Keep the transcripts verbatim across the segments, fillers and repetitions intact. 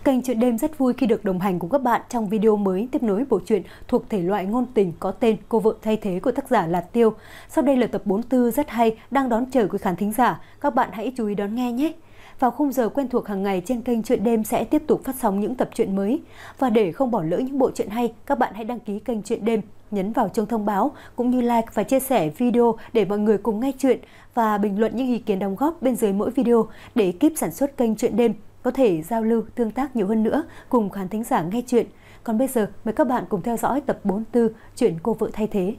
Kênh Chuyện Đêm rất vui khi được đồng hành cùng các bạn trong video mới tiếp nối bộ truyện thuộc thể loại ngôn tình có tên Cô vợ thay thế của tác giả Lạt Tiêu. Sau đây là tập bốn mươi tư rất hay đang đón chờ quý khán thính giả. Các bạn hãy chú ý đón nghe nhé. Vào khung giờ quen thuộc hàng ngày trên kênh Chuyện Đêm sẽ tiếp tục phát sóng những tập truyện mới. Và để không bỏ lỡ những bộ truyện hay, các bạn hãy đăng ký kênh Chuyện Đêm, nhấn vào chuông thông báo cũng như like và chia sẻ video để mọi người cùng nghe chuyện và bình luận những ý kiến đóng góp bên dưới mỗi video để ekip sản xuất kênh Chuyện Đêm có thể giao lưu, tương tác nhiều hơn nữa cùng khán thính giả nghe chuyện. Còn bây giờ, mời các bạn cùng theo dõi tập bốn mươi tư chuyện Cô vợ thay thế.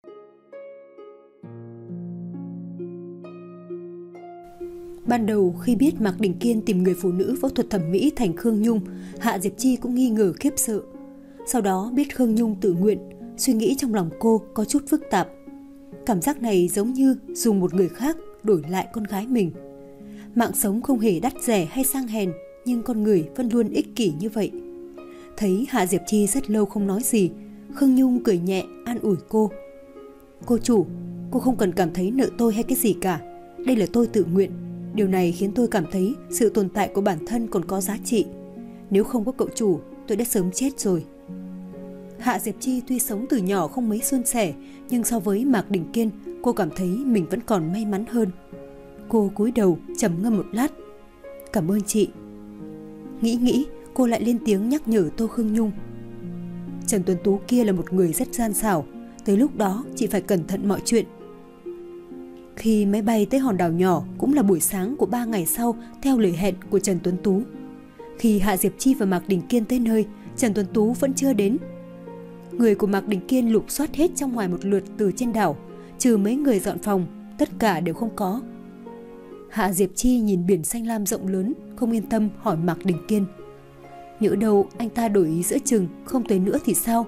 Ban đầu khi biết Mạc Đình Kiên tìm người phụ nữ phẫu thuật thẩm mỹ thành Khương Nhung, Hạ Diệp Chi cũng nghi ngờ khiếp sợ. Sau đó biết Khương Nhung tự nguyện, suy nghĩ trong lòng cô có chút phức tạp. Cảm giác này giống như dùng một người khác đổi lại con gái mình. Mạng sống không hề đắt rẻ hay sang hèn, nhưng con người vẫn luôn ích kỷ như vậy. Thấy Hạ Diệp Chi rất lâu không nói gì, Khương Nhung cười nhẹ an ủi cô. Cô chủ, cô không cần cảm thấy nợ tôi hay cái gì cả. Đây là tôi tự nguyện. Điều này khiến tôi cảm thấy sự tồn tại của bản thân còn có giá trị. Nếu không có cậu chủ, tôi đã sớm chết rồi. Hạ Diệp Chi tuy sống từ nhỏ không mấy suôn sẻ, nhưng so với Mạc Đình Kiên, cô cảm thấy mình vẫn còn may mắn hơn. Cô cúi đầu trầm ngâm một lát. Cảm ơn chị. Nghĩ nghĩ, cô lại lên tiếng nhắc nhở Tô Khương Nhung. Trần Tuấn Tú kia là một người rất gian xảo, tới lúc đó chị phải cẩn thận mọi chuyện. Khi máy bay tới hòn đảo nhỏ cũng là buổi sáng của ba ngày sau theo lời hẹn của Trần Tuấn Tú. Khi Hạ Diệp Chi và Mạc Đình Kiên tới nơi, Trần Tuấn Tú vẫn chưa đến. Người của Mạc Đình Kiên lục soát hết trong ngoài một lượt từ trên đảo, trừ mấy người dọn phòng, tất cả đều không có. Hạ Diệp Chi nhìn biển xanh lam rộng lớn, không yên tâm hỏi Mạc Đình Kiên. Nhỡ đâu anh ta đổi ý giữa chừng, không tới nữa thì sao?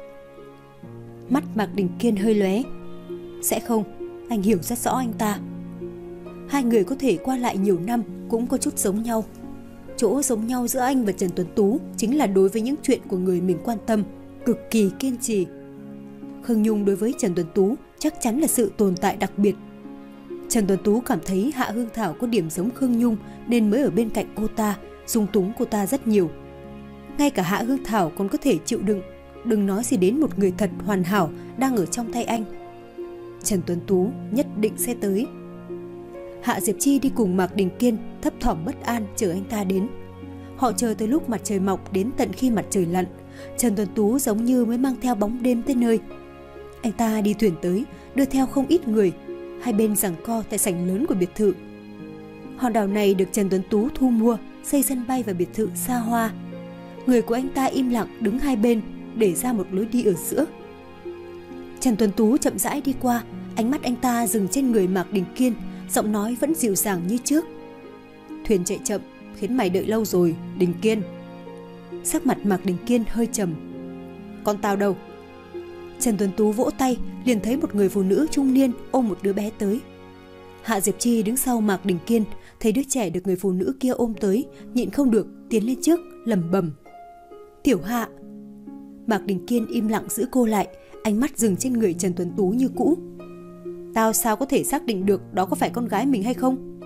Mắt Mạc Đình Kiên hơi lóe. Sẽ không, anh hiểu rất rõ anh ta. Hai người có thể qua lại nhiều năm cũng có chút giống nhau. Chỗ giống nhau giữa anh và Trần Tuấn Tú chính là đối với những chuyện của người mình quan tâm, cực kỳ kiên trì. Khương Nhung đối với Trần Tuấn Tú chắc chắn là sự tồn tại đặc biệt. Trần Tuấn Tú cảm thấy Hạ Hương Thảo có điểm giống Khương Nhung nên mới ở bên cạnh cô ta, dung túng cô ta rất nhiều. Ngay cả Hạ Hương Thảo còn có thể chịu đựng, đừng nói gì đến một người thật hoàn hảo đang ở trong tay anh. Trần Tuấn Tú nhất định sẽ tới. Hạ Diệp Chi đi cùng Mạc Đình Kiên thấp thỏm bất an chờ anh ta đến. Họ chờ tới lúc mặt trời mọc đến tận khi mặt trời lặn. Trần Tuấn Tú giống như mới mang theo bóng đêm tới nơi. Anh ta đi thuyền tới, đưa theo không ít người. Hai bên giằng co tại sảnh lớn của biệt thự. Hòn đảo này được Trần Tuấn Tú thu mua, xây sân bay và biệt thự xa hoa. Người của anh ta im lặng đứng hai bên, để ra một lối đi ở giữa. Trần Tuấn Tú chậm rãi đi qua, ánh mắt anh ta dừng trên người Mạc Đình Kiên, giọng nói vẫn dịu dàng như trước. Thuyền chạy chậm, khiến mày đợi lâu rồi, Đình Kiên. Sắc mặt Mạc Đình Kiên hơi trầm. Con tao đâu? Trần Tuấn Tú vỗ tay, liền thấy một người phụ nữ trung niên ôm một đứa bé tới. Hạ Diệp Chi đứng sau Mạc Đình Kiên, thấy đứa trẻ được người phụ nữ kia ôm tới, nhịn không được, tiến lên trước, lẩm bẩm. Tiểu Hạ. Mạc Đình Kiên im lặng giữ cô lại, ánh mắt dừng trên người Trần Tuấn Tú như cũ. Tao sao có thể xác định được đó có phải con gái mình hay không?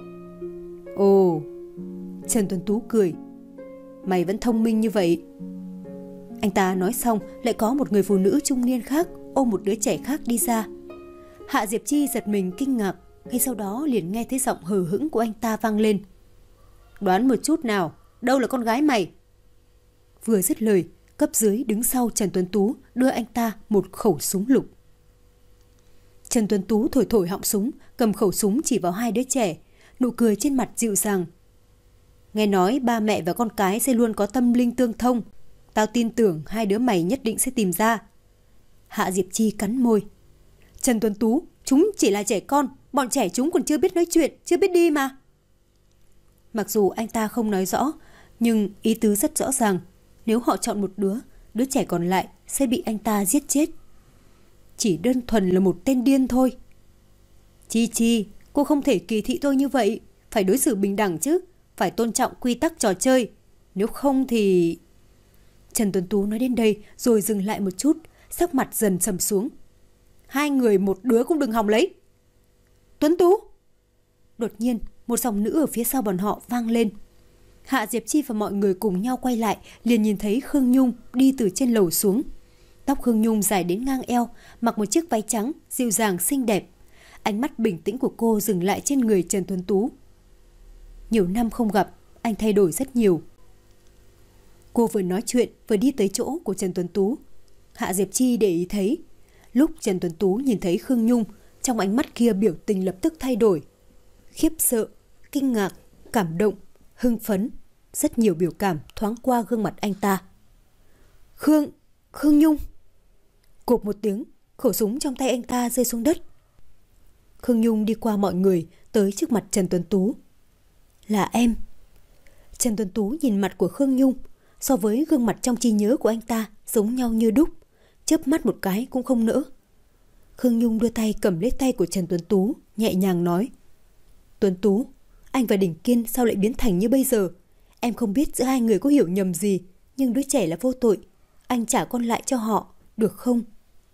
Ồ. Trần Tuấn Tú cười. Mày vẫn thông minh như vậy. Anh ta nói xong lại có một người phụ nữ trung niên khác ôm một đứa trẻ khác đi ra. Hạ Diệp Chi giật mình kinh ngạc, ngay sau đó liền nghe thấy giọng hờ hững của anh ta vang lên. Đoán một chút nào, đâu là con gái mày? Vừa dứt lời, cấp dưới đứng sau Trần Tuấn Tú đưa anh ta một khẩu súng lục. Trần Tuấn Tú thổi thổi họng súng, cầm khẩu súng chỉ vào hai đứa trẻ, nụ cười trên mặt dịu dàng. Nghe nói ba mẹ và con cái sẽ luôn có tâm linh tương thông. Tao tin tưởng hai đứa mày nhất định sẽ tìm ra. Hạ Diệp Chi cắn môi. Trần Tuấn Tú, chúng chỉ là trẻ con, bọn trẻ chúng còn chưa biết nói chuyện, chưa biết đi mà. Mặc dù anh ta không nói rõ, nhưng ý tứ rất rõ ràng. Nếu họ chọn một đứa, đứa trẻ còn lại sẽ bị anh ta giết chết. Chỉ đơn thuần là một tên điên thôi. Chi Chi, cô không thể kỳ thị tôi như vậy. Phải đối xử bình đẳng chứ. Phải tôn trọng quy tắc trò chơi. Nếu không thì... Trần Tuấn Tú nói đến đây rồi dừng lại một chút, sắc mặt dần trầm xuống. Hai người một đứa cũng đừng hòng lấy. Tuấn Tú! Đột nhiên, một giọng nữ ở phía sau bọn họ vang lên. Hạ Diệp Chi và mọi người cùng nhau quay lại, liền nhìn thấy Khương Nhung đi từ trên lầu xuống. Tóc Khương Nhung dài đến ngang eo, mặc một chiếc váy trắng, dịu dàng xinh đẹp. Ánh mắt bình tĩnh của cô dừng lại trên người Trần Tuấn Tú. Nhiều năm không gặp, anh thay đổi rất nhiều. Cô vừa nói chuyện vừa đi tới chỗ của Trần Tuấn Tú. Hạ Diệp Chi để ý thấy, lúc Trần Tuấn Tú nhìn thấy Khương Nhung, trong ánh mắt kia biểu tình lập tức thay đổi. Khiếp sợ, kinh ngạc, cảm động, hưng phấn, rất nhiều biểu cảm thoáng qua gương mặt anh ta. Khương, Khương Nhung. Cộp một tiếng, khẩu súng trong tay anh ta rơi xuống đất. Khương Nhung đi qua mọi người, tới trước mặt Trần Tuấn Tú. Là em. Trần Tuấn Tú nhìn mặt của Khương Nhung, so với gương mặt trong trí nhớ của anh ta giống nhau như đúc, chớp mắt một cái cũng không nỡ. Khương Nhung đưa tay cầm lấy tay của Trần Tuấn Tú, nhẹ nhàng nói: Tuấn Tú, anh và Đình Kiên sao lại biến thành như bây giờ? Em không biết giữa hai người có hiểu nhầm gì, nhưng đứa trẻ là vô tội, anh trả con lại cho họ, được không?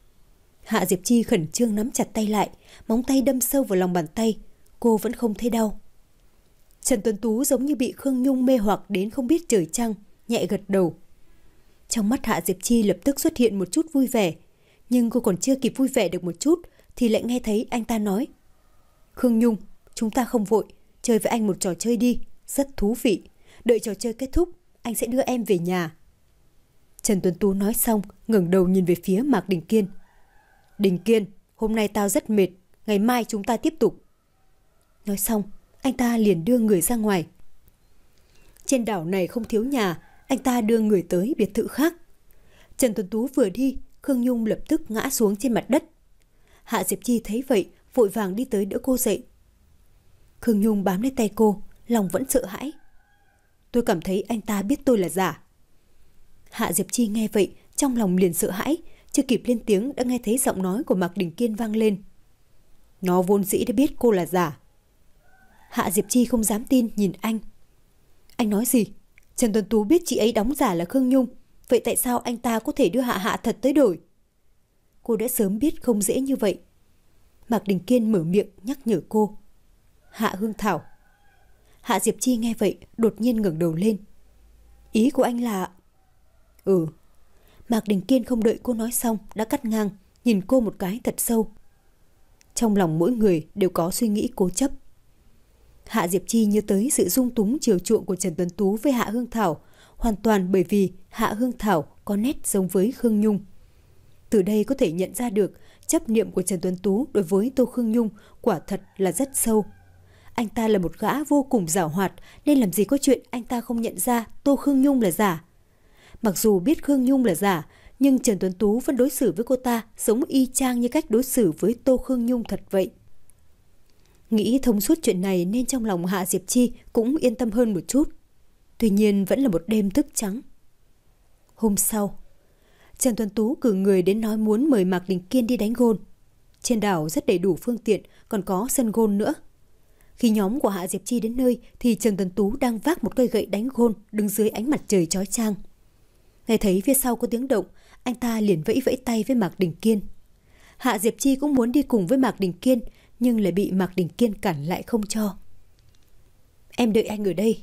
Hạ Diệp Chi khẩn trương nắm chặt tay lại, móng tay đâm sâu vào lòng bàn tay, cô vẫn không thấy đau. Trần Tuấn Tú giống như bị Khương Nhung mê hoặc đến không biết trời trăng, nhẹ gật đầu. Trong mắt Hạ Diệp Chi lập tức xuất hiện một chút vui vẻ, nhưng cô còn chưa kịp vui vẻ được một chút thì lại nghe thấy anh ta nói: Khương Nhung, chúng ta không vội, chơi với anh một trò chơi đi, rất thú vị. Đợi trò chơi kết thúc, anh sẽ đưa em về nhà. Trần Tuấn Tú nói xong, ngẩng đầu nhìn về phía Mạc Đình Kiên. Đình Kiên, hôm nay tao rất mệt, ngày mai chúng ta tiếp tục. Nói xong, anh ta liền đưa người ra ngoài. Trên đảo này không thiếu nhà, anh ta đưa người tới biệt thự khác. Trần Tuấn Tú vừa đi, Khương Nhung lập tức ngã xuống trên mặt đất. Hạ Diệp Chi thấy vậy, vội vàng đi tới đỡ cô dậy. Khương Nhung bám lấy tay cô, lòng vẫn sợ hãi. Tôi cảm thấy anh ta biết tôi là giả. Hạ Diệp Chi nghe vậy, trong lòng liền sợ hãi, chưa kịp lên tiếng đã nghe thấy giọng nói của Mạc Đình Kiên vang lên. Nó vốn dĩ đã biết cô là giả. Hạ Diệp Chi không dám tin nhìn anh. Anh nói gì? Trần Tuấn Tú biết chị ấy đóng giả là Khương Nhung, vậy tại sao anh ta có thể đưa Hạ Hạ thật tới đổi? Cô đã sớm biết không dễ như vậy. Mạc Đình Kiên mở miệng nhắc nhở cô. Hạ Hương Thảo. Hạ Diệp Chi nghe vậy đột nhiên ngẩng đầu lên. Ý của anh là... Ừ. Mạc Đình Kiên không đợi cô nói xong đã cắt ngang, nhìn cô một cái thật sâu. Trong lòng mỗi người đều có suy nghĩ cố chấp. Hạ Diệp Chi nhớ tới sự dung túng chiều chuộng của Trần Tuấn Tú với Hạ Hương Thảo, hoàn toàn bởi vì Hạ Hương Thảo có nét giống với Khương Nhung. Từ đây có thể nhận ra được chấp niệm của Trần Tuấn Tú đối với Tô Khương Nhung quả thật là rất sâu. Anh ta là một gã vô cùng giảo hoạt, nên làm gì có chuyện anh ta không nhận ra Tô Khương Nhung là giả. Mặc dù biết Khương Nhung là giả, nhưng Trần Tuấn Tú vẫn đối xử với cô ta giống y chang như cách đối xử với Tô Khương Nhung thật vậy. Nghĩ thông suốt chuyện này nên trong lòng Hạ Diệp Chi cũng yên tâm hơn một chút. Tuy nhiên vẫn là một đêm thức trắng. Hôm sau, Trần Tuấn Tú cử người đến nói muốn mời Mạc Đình Kiên đi đánh gôn. Trên đảo rất đầy đủ phương tiện, còn có sân gôn nữa. Khi nhóm của Hạ Diệp Chi đến nơi thì Trần Tuấn Tú đang vác một cây gậy đánh gôn đứng dưới ánh mặt trời chói chang. Nghe thấy phía sau có tiếng động, anh ta liền vẫy vẫy tay với Mạc Đình Kiên. Hạ Diệp Chi cũng muốn đi cùng với Mạc Đình Kiên, nhưng lại bị Mạc Đình Kiên cản lại không cho. Em đợi anh ở đây.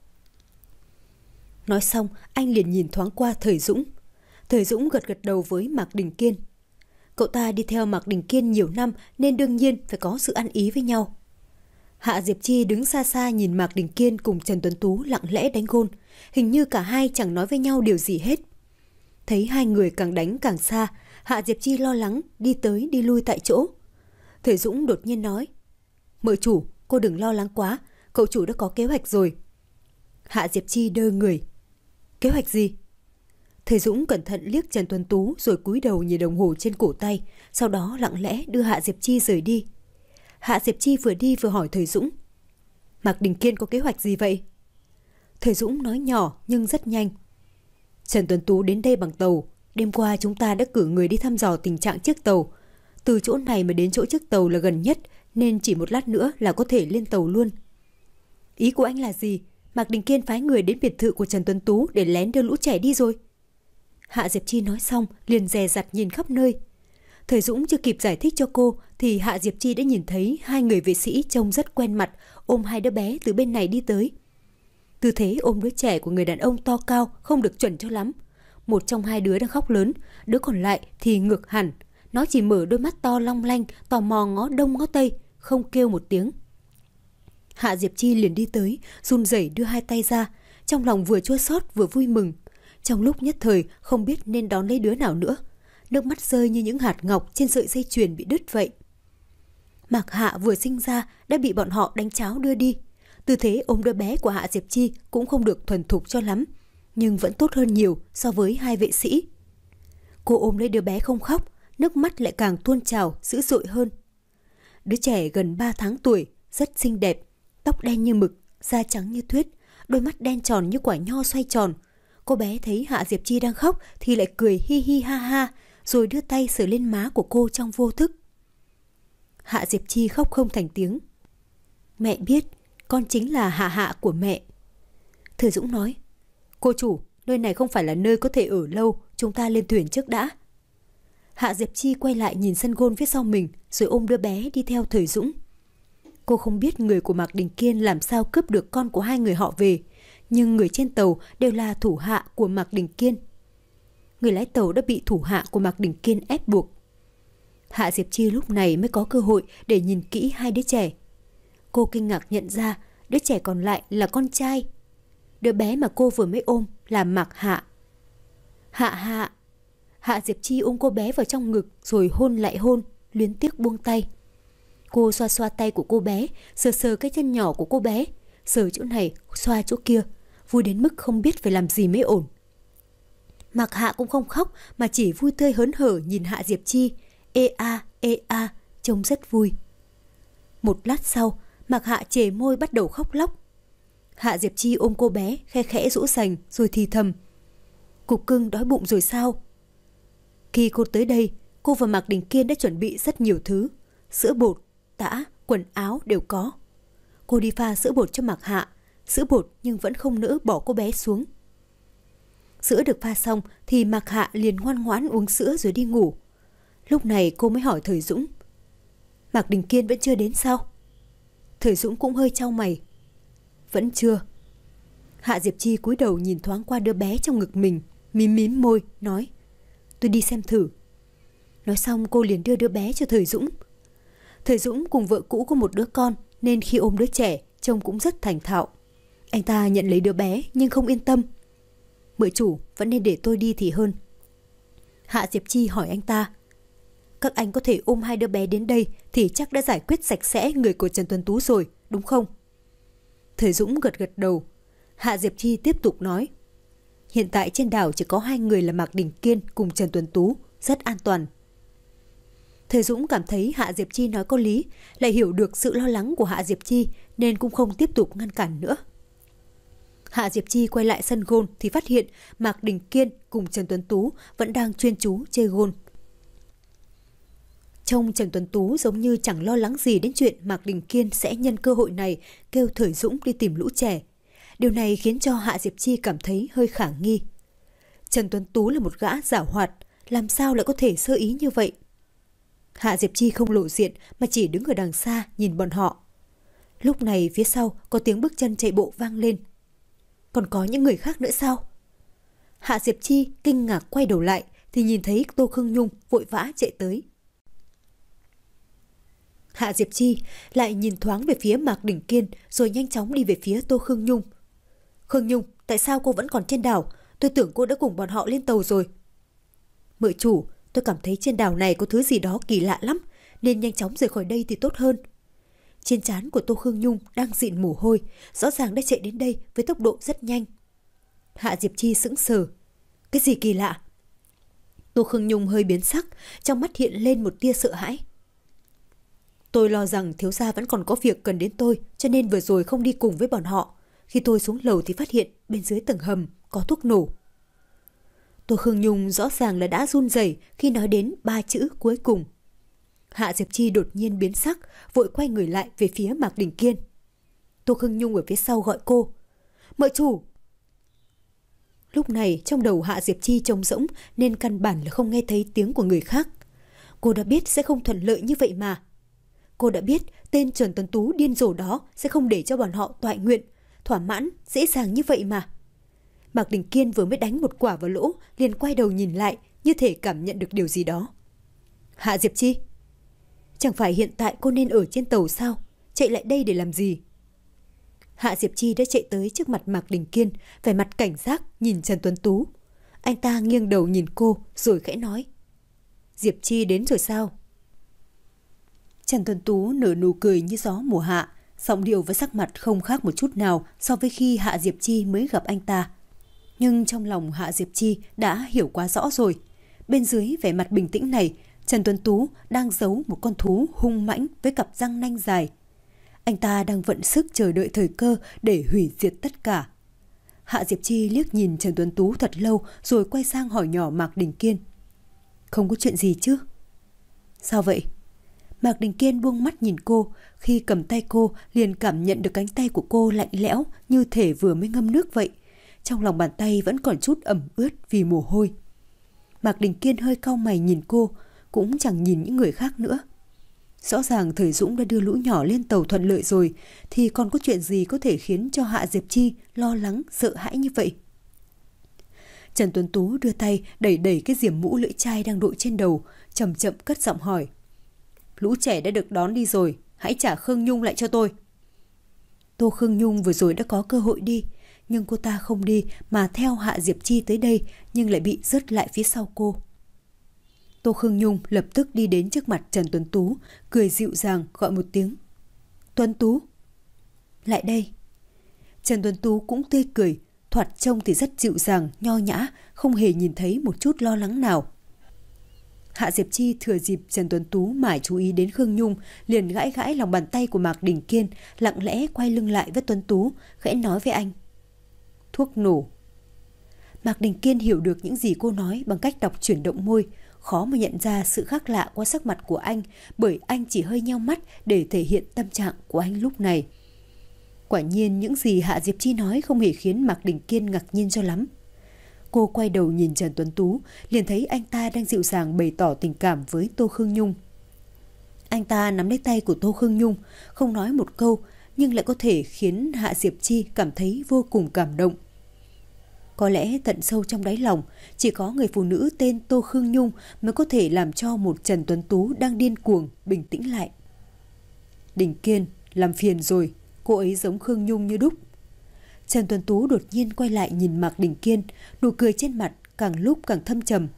Nói xong, anh liền nhìn thoáng qua Thời Dũng. Thời Dũng gật gật đầu với Mạc Đình Kiên. Cậu ta đi theo Mạc Đình Kiên nhiều năm nên đương nhiên phải có sự ăn ý với nhau. Hạ Diệp Chi đứng xa xa nhìn Mạc Đình Kiên cùng Trần Tuấn Tú lặng lẽ đánh gôn. Hình như cả hai chẳng nói với nhau điều gì hết. Thấy hai người càng đánh càng xa, Hạ Diệp Chi lo lắng đi tới đi lui tại chỗ. Thời Dũng đột nhiên nói: Mợ chủ, cô đừng lo lắng quá, cậu chủ đã có kế hoạch rồi. Hạ Diệp Chi đơ người. Kế hoạch gì? Thời Dũng cẩn thận liếc Trần Tuấn Tú rồi cúi đầu nhìn đồng hồ trên cổ tay, sau đó lặng lẽ đưa Hạ Diệp Chi rời đi. Hạ Diệp Chi vừa đi vừa hỏi Thời Dũng: Mạc Đình Kiên có kế hoạch gì vậy? Thời Dũng nói nhỏ nhưng rất nhanh. Trần Tuấn Tú đến đây bằng tàu. Đêm qua chúng ta đã cử người đi thăm dò tình trạng chiếc tàu. Từ chỗ này mà đến chỗ chiếc tàu là gần nhất, nên chỉ một lát nữa là có thể lên tàu luôn. Ý của anh là gì? Mạc Đình Kiên phái người đến biệt thự của Trần Tuấn Tú để lén đưa lũ trẻ đi rồi. Hạ Diệp Chi nói xong liền dè dặt nhìn khắp nơi. Thời Dũng chưa kịp giải thích cho cô thì Hạ Diệp Chi đã nhìn thấy hai người vệ sĩ trông rất quen mặt ôm hai đứa bé từ bên này đi tới. Tư thế ôm đứa trẻ của người đàn ông to cao không được chuẩn cho lắm. Một trong hai đứa đang khóc lớn, đứa còn lại thì ngược hẳn. Nó chỉ mở đôi mắt to long lanh, tò mò ngó đông ngó tây, không kêu một tiếng. Hạ Diệp Chi liền đi tới, run rẩy đưa hai tay ra, trong lòng vừa chua xót vừa vui mừng. Trong lúc nhất thời không biết nên đón lấy đứa nào nữa. Nước mắt rơi như những hạt ngọc trên sợi dây chuyền bị đứt vậy. Mạc Hạ vừa sinh ra đã bị bọn họ đánh cháo đưa đi. Tư thế ôm đứa bé của Hạ Diệp Chi cũng không được thuần thục cho lắm, nhưng vẫn tốt hơn nhiều so với hai vệ sĩ. Cô ôm lấy đứa bé không khóc, nước mắt lại càng tuôn trào dữ dội hơn. Đứa trẻ gần ba tháng tuổi, rất xinh đẹp, tóc đen như mực, da trắng như tuyết, đôi mắt đen tròn như quả nho xoay tròn. Cô bé thấy Hạ Diệp Chi đang khóc thì lại cười hi hi ha ha, rồi đưa tay sờ lên má của cô trong vô thức. Hạ Diệp Chi khóc không thành tiếng. Mẹ biết, con chính là Hạ Hạ của mẹ. Thời Dũng nói, cô chủ, nơi này không phải là nơi có thể ở lâu, chúng ta lên thuyền trước đã. Hạ Diệp Chi quay lại nhìn sân gôn phía sau mình, rồi ôm đứa bé đi theo Thời Dũng. Cô không biết người của Mạc Đình Kiên làm sao cướp được con của hai người họ về, nhưng người trên tàu đều là thủ hạ của Mạc Đình Kiên. Người lái tàu đã bị thủ hạ của Mạc Đình Kiên ép buộc. Hạ Diệp Chi lúc này mới có cơ hội để nhìn kỹ hai đứa trẻ. Cô kinh ngạc nhận ra đứa trẻ còn lại là con trai. Đứa bé mà cô vừa mới ôm là Mạc Hạ. Hạ Hạ. Hạ Diệp Chi ôm cô bé vào trong ngực rồi hôn lại hôn, luyến tiếc buông tay. Cô xoa xoa tay của cô bé, sờ sờ cái chân nhỏ của cô bé, sờ chỗ này, xoa chỗ kia, vui đến mức không biết phải làm gì mới ổn. Mạc Hạ cũng không khóc mà chỉ vui tươi hớn hở nhìn Hạ Diệp Chi, ê a, ê a, trông rất vui. Một lát sau, Mạc Hạ chề môi bắt đầu khóc lóc. Hạ Diệp Chi ôm cô bé, khe khẽ dỗ dành rồi thì thầm. Cục cưng đói bụng rồi sao? Khi cô tới đây, cô và Mạc Đình Kiên đã chuẩn bị rất nhiều thứ. Sữa bột, tã, quần áo đều có. Cô đi pha sữa bột cho Mạc Hạ, sữa bột nhưng vẫn không nỡ bỏ cô bé xuống. Sữa được pha xong thì Mạc Hạ liền ngoan ngoãn uống sữa rồi đi ngủ. Lúc này cô mới hỏi Thời Dũng. Mạc Đình Kiên vẫn chưa đến sao? Thời Dũng cũng hơi chau mày. Vẫn chưa. Hạ Diệp Chi cúi đầu nhìn thoáng qua đứa bé trong ngực mình, mím mím môi, nói. Tôi đi xem thử. Nói xong cô liền đưa đứa bé cho Thời Dũng. Thời Dũng cùng vợ cũ có một đứa con nên khi ôm đứa trẻ trông cũng rất thành thạo. Anh ta nhận lấy đứa bé nhưng không yên tâm. Mợ chủ, vẫn nên để tôi đi thì hơn. Hạ Diệp Chi hỏi anh ta. Các anh có thể ôm hai đứa bé đến đây thì chắc đã giải quyết sạch sẽ người của Trần Tuấn Tú rồi, đúng không? Thời Dũng gật gật đầu. Hạ Diệp Chi tiếp tục nói. Hiện tại trên đảo chỉ có hai người là Mạc Đình Kiên cùng Trần Tuấn Tú, rất an toàn. Thời Dũng cảm thấy Hạ Diệp Chi nói có lý, lại hiểu được sự lo lắng của Hạ Diệp Chi nên cũng không tiếp tục ngăn cản nữa. Hạ Diệp Chi quay lại sân gôn thì phát hiện Mạc Đình Kiên cùng Trần Tuấn Tú vẫn đang chuyên chú chơi gôn. Trông Trần Tuấn Tú giống như chẳng lo lắng gì đến chuyện Mạc Đình Kiên sẽ nhân cơ hội này kêu Thời Dũng đi tìm lũ trẻ. Điều này khiến cho Hạ Diệp Chi cảm thấy hơi khả nghi. Trần Tuấn Tú là một gã giảo hoạt, làm sao lại có thể sơ ý như vậy? Hạ Diệp Chi không lộ diện mà chỉ đứng ở đằng xa nhìn bọn họ. Lúc này phía sau có tiếng bước chân chạy bộ vang lên. Còn có những người khác nữa sao? Hạ Diệp Chi kinh ngạc quay đầu lại thì nhìn thấy Tô Khương Nhung vội vã chạy tới. Hạ Diệp Chi lại nhìn thoáng về phía Mạc Đình Kiên rồi nhanh chóng đi về phía Tô Khương Nhung. Khương Nhung, tại sao cô vẫn còn trên đảo? Tôi tưởng cô đã cùng bọn họ lên tàu rồi. Mợ chủ, tôi cảm thấy trên đảo này có thứ gì đó kỳ lạ lắm, nên nhanh chóng rời khỏi đây thì tốt hơn. Trên trán của Tô Khương Nhung đang dịn mồ hôi, rõ ràng đã chạy đến đây với tốc độ rất nhanh. Hạ Diệp Chi sững sờ. Cái gì kỳ lạ? Tô Khương Nhung hơi biến sắc, trong mắt hiện lên một tia sợ hãi. Tôi lo rằng thiếu gia vẫn còn có việc cần đến tôi, cho nên vừa rồi không đi cùng với bọn họ. Khi tôi xuống lầu thì phát hiện bên dưới tầng hầm có thuốc nổ. Tô Khương Nhung rõ ràng là đã run rẩy khi nói đến ba chữ cuối cùng. Hạ Diệp Chi đột nhiên biến sắc, vội quay người lại về phía Mạc Đình Kiên. Tô Khương Nhung ở phía sau gọi cô. Mợ chủ! Lúc này trong đầu Hạ Diệp Chi trống rỗng nên căn bản là không nghe thấy tiếng của người khác. Cô đã biết sẽ không thuận lợi như vậy mà. Cô đã biết tên Trần Tuấn Tú điên rồ đó sẽ không để cho bọn họ toại nguyện. thỏa mãn, dễ dàng như vậy mà. Mạc Đình Kiên vừa mới đánh một quả vào lỗ, liền quay đầu nhìn lại, như thể cảm nhận được điều gì đó. Hạ Diệp Chi, chẳng phải hiện tại cô nên ở trên tàu sao? Chạy lại đây để làm gì? Hạ Diệp Chi đã chạy tới trước mặt Mạc Đình Kiên, vẻ mặt cảnh giác nhìn Trần Tuấn Tú. Anh ta nghiêng đầu nhìn cô rồi khẽ nói. Diệp Chi đến rồi sao? Trần Tuấn Tú nở nụ cười như gió mùa hạ, giọng điệu và sắc mặt không khác một chút nào so với khi Hạ Diệp Chi mới gặp anh ta. Nhưng trong lòng Hạ Diệp Chi đã hiểu quá rõ rồi. Bên dưới vẻ mặt bình tĩnh này, Trần Tuấn Tú đang giấu một con thú hung mãnh với cặp răng nanh dài. Anh ta đang vận sức chờ đợi thời cơ để hủy diệt tất cả. Hạ Diệp Chi liếc nhìn Trần Tuấn Tú thật lâu rồi quay sang hỏi nhỏ Mạc Đình Kiên. Không có chuyện gì chứ? Sao vậy? Mạc Đình Kiên buông mắt nhìn cô, khi cầm tay cô liền cảm nhận được cánh tay của cô lạnh lẽo như thể vừa mới ngâm nước vậy. Trong lòng bàn tay vẫn còn chút ẩm ướt vì mồ hôi. Mạc Đình Kiên hơi cau mày nhìn cô, cũng chẳng nhìn những người khác nữa. Rõ ràng Thời Dũng đã đưa lũ nhỏ lên tàu thuận lợi rồi, thì còn có chuyện gì có thể khiến cho Hạ Diệp Chi lo lắng, sợ hãi như vậy? Trần Tuấn Tú đưa tay đẩy đẩy cái diềm mũ lưỡi chai đang đội trên đầu, chậm chậm cất giọng hỏi. Lũ trẻ đã được đón đi rồi, hãy trả Khương Nhung lại cho tôi. Tô Khương Nhung vừa rồi đã có cơ hội đi, nhưng cô ta không đi mà theo Hạ Diệp Chi tới đây, nhưng lại bị rớt lại phía sau cô. Tô Khương Nhung lập tức đi đến trước mặt Trần Tuấn Tú, cười dịu dàng gọi một tiếng. Tuấn Tú, lại đây. Trần Tuấn Tú cũng tươi cười, thoạt trông thì rất dịu dàng, nho nhã, không hề nhìn thấy một chút lo lắng nào. Hạ Diệp Chi thừa dịp Trần Tuấn Tú mải chú ý đến Khương Nhung, liền gãi gãi lòng bàn tay của Mạc Đình Kiên, lặng lẽ quay lưng lại với Tuấn Tú, khẽ nói với anh. Thuốc nổ. Mạc Đình Kiên hiểu được những gì cô nói bằng cách đọc chuyển động môi, khó mà nhận ra sự khác lạ qua sắc mặt của anh, bởi anh chỉ hơi nheo mắt để thể hiện tâm trạng của anh lúc này. Quả nhiên những gì Hạ Diệp Chi nói không hề khiến Mạc Đình Kiên ngạc nhiên cho lắm. Cô quay đầu nhìn Trần Tuấn Tú, liền thấy anh ta đang dịu dàng bày tỏ tình cảm với Tô Khương Nhung. Anh ta nắm lấy tay của Tô Khương Nhung, không nói một câu, nhưng lại có thể khiến Hạ Diệp Chi cảm thấy vô cùng cảm động. Có lẽ tận sâu trong đáy lòng, chỉ có người phụ nữ tên Tô Khương Nhung mới có thể làm cho một Trần Tuấn Tú đang điên cuồng bình tĩnh lại. Đình Kiên, làm phiền rồi, cô ấy giống Khương Nhung như đúc. Trần Tuấn Tú đột nhiên quay lại nhìn Mạc Đình Kiên, nụ cười trên mặt càng lúc càng thâm trầm.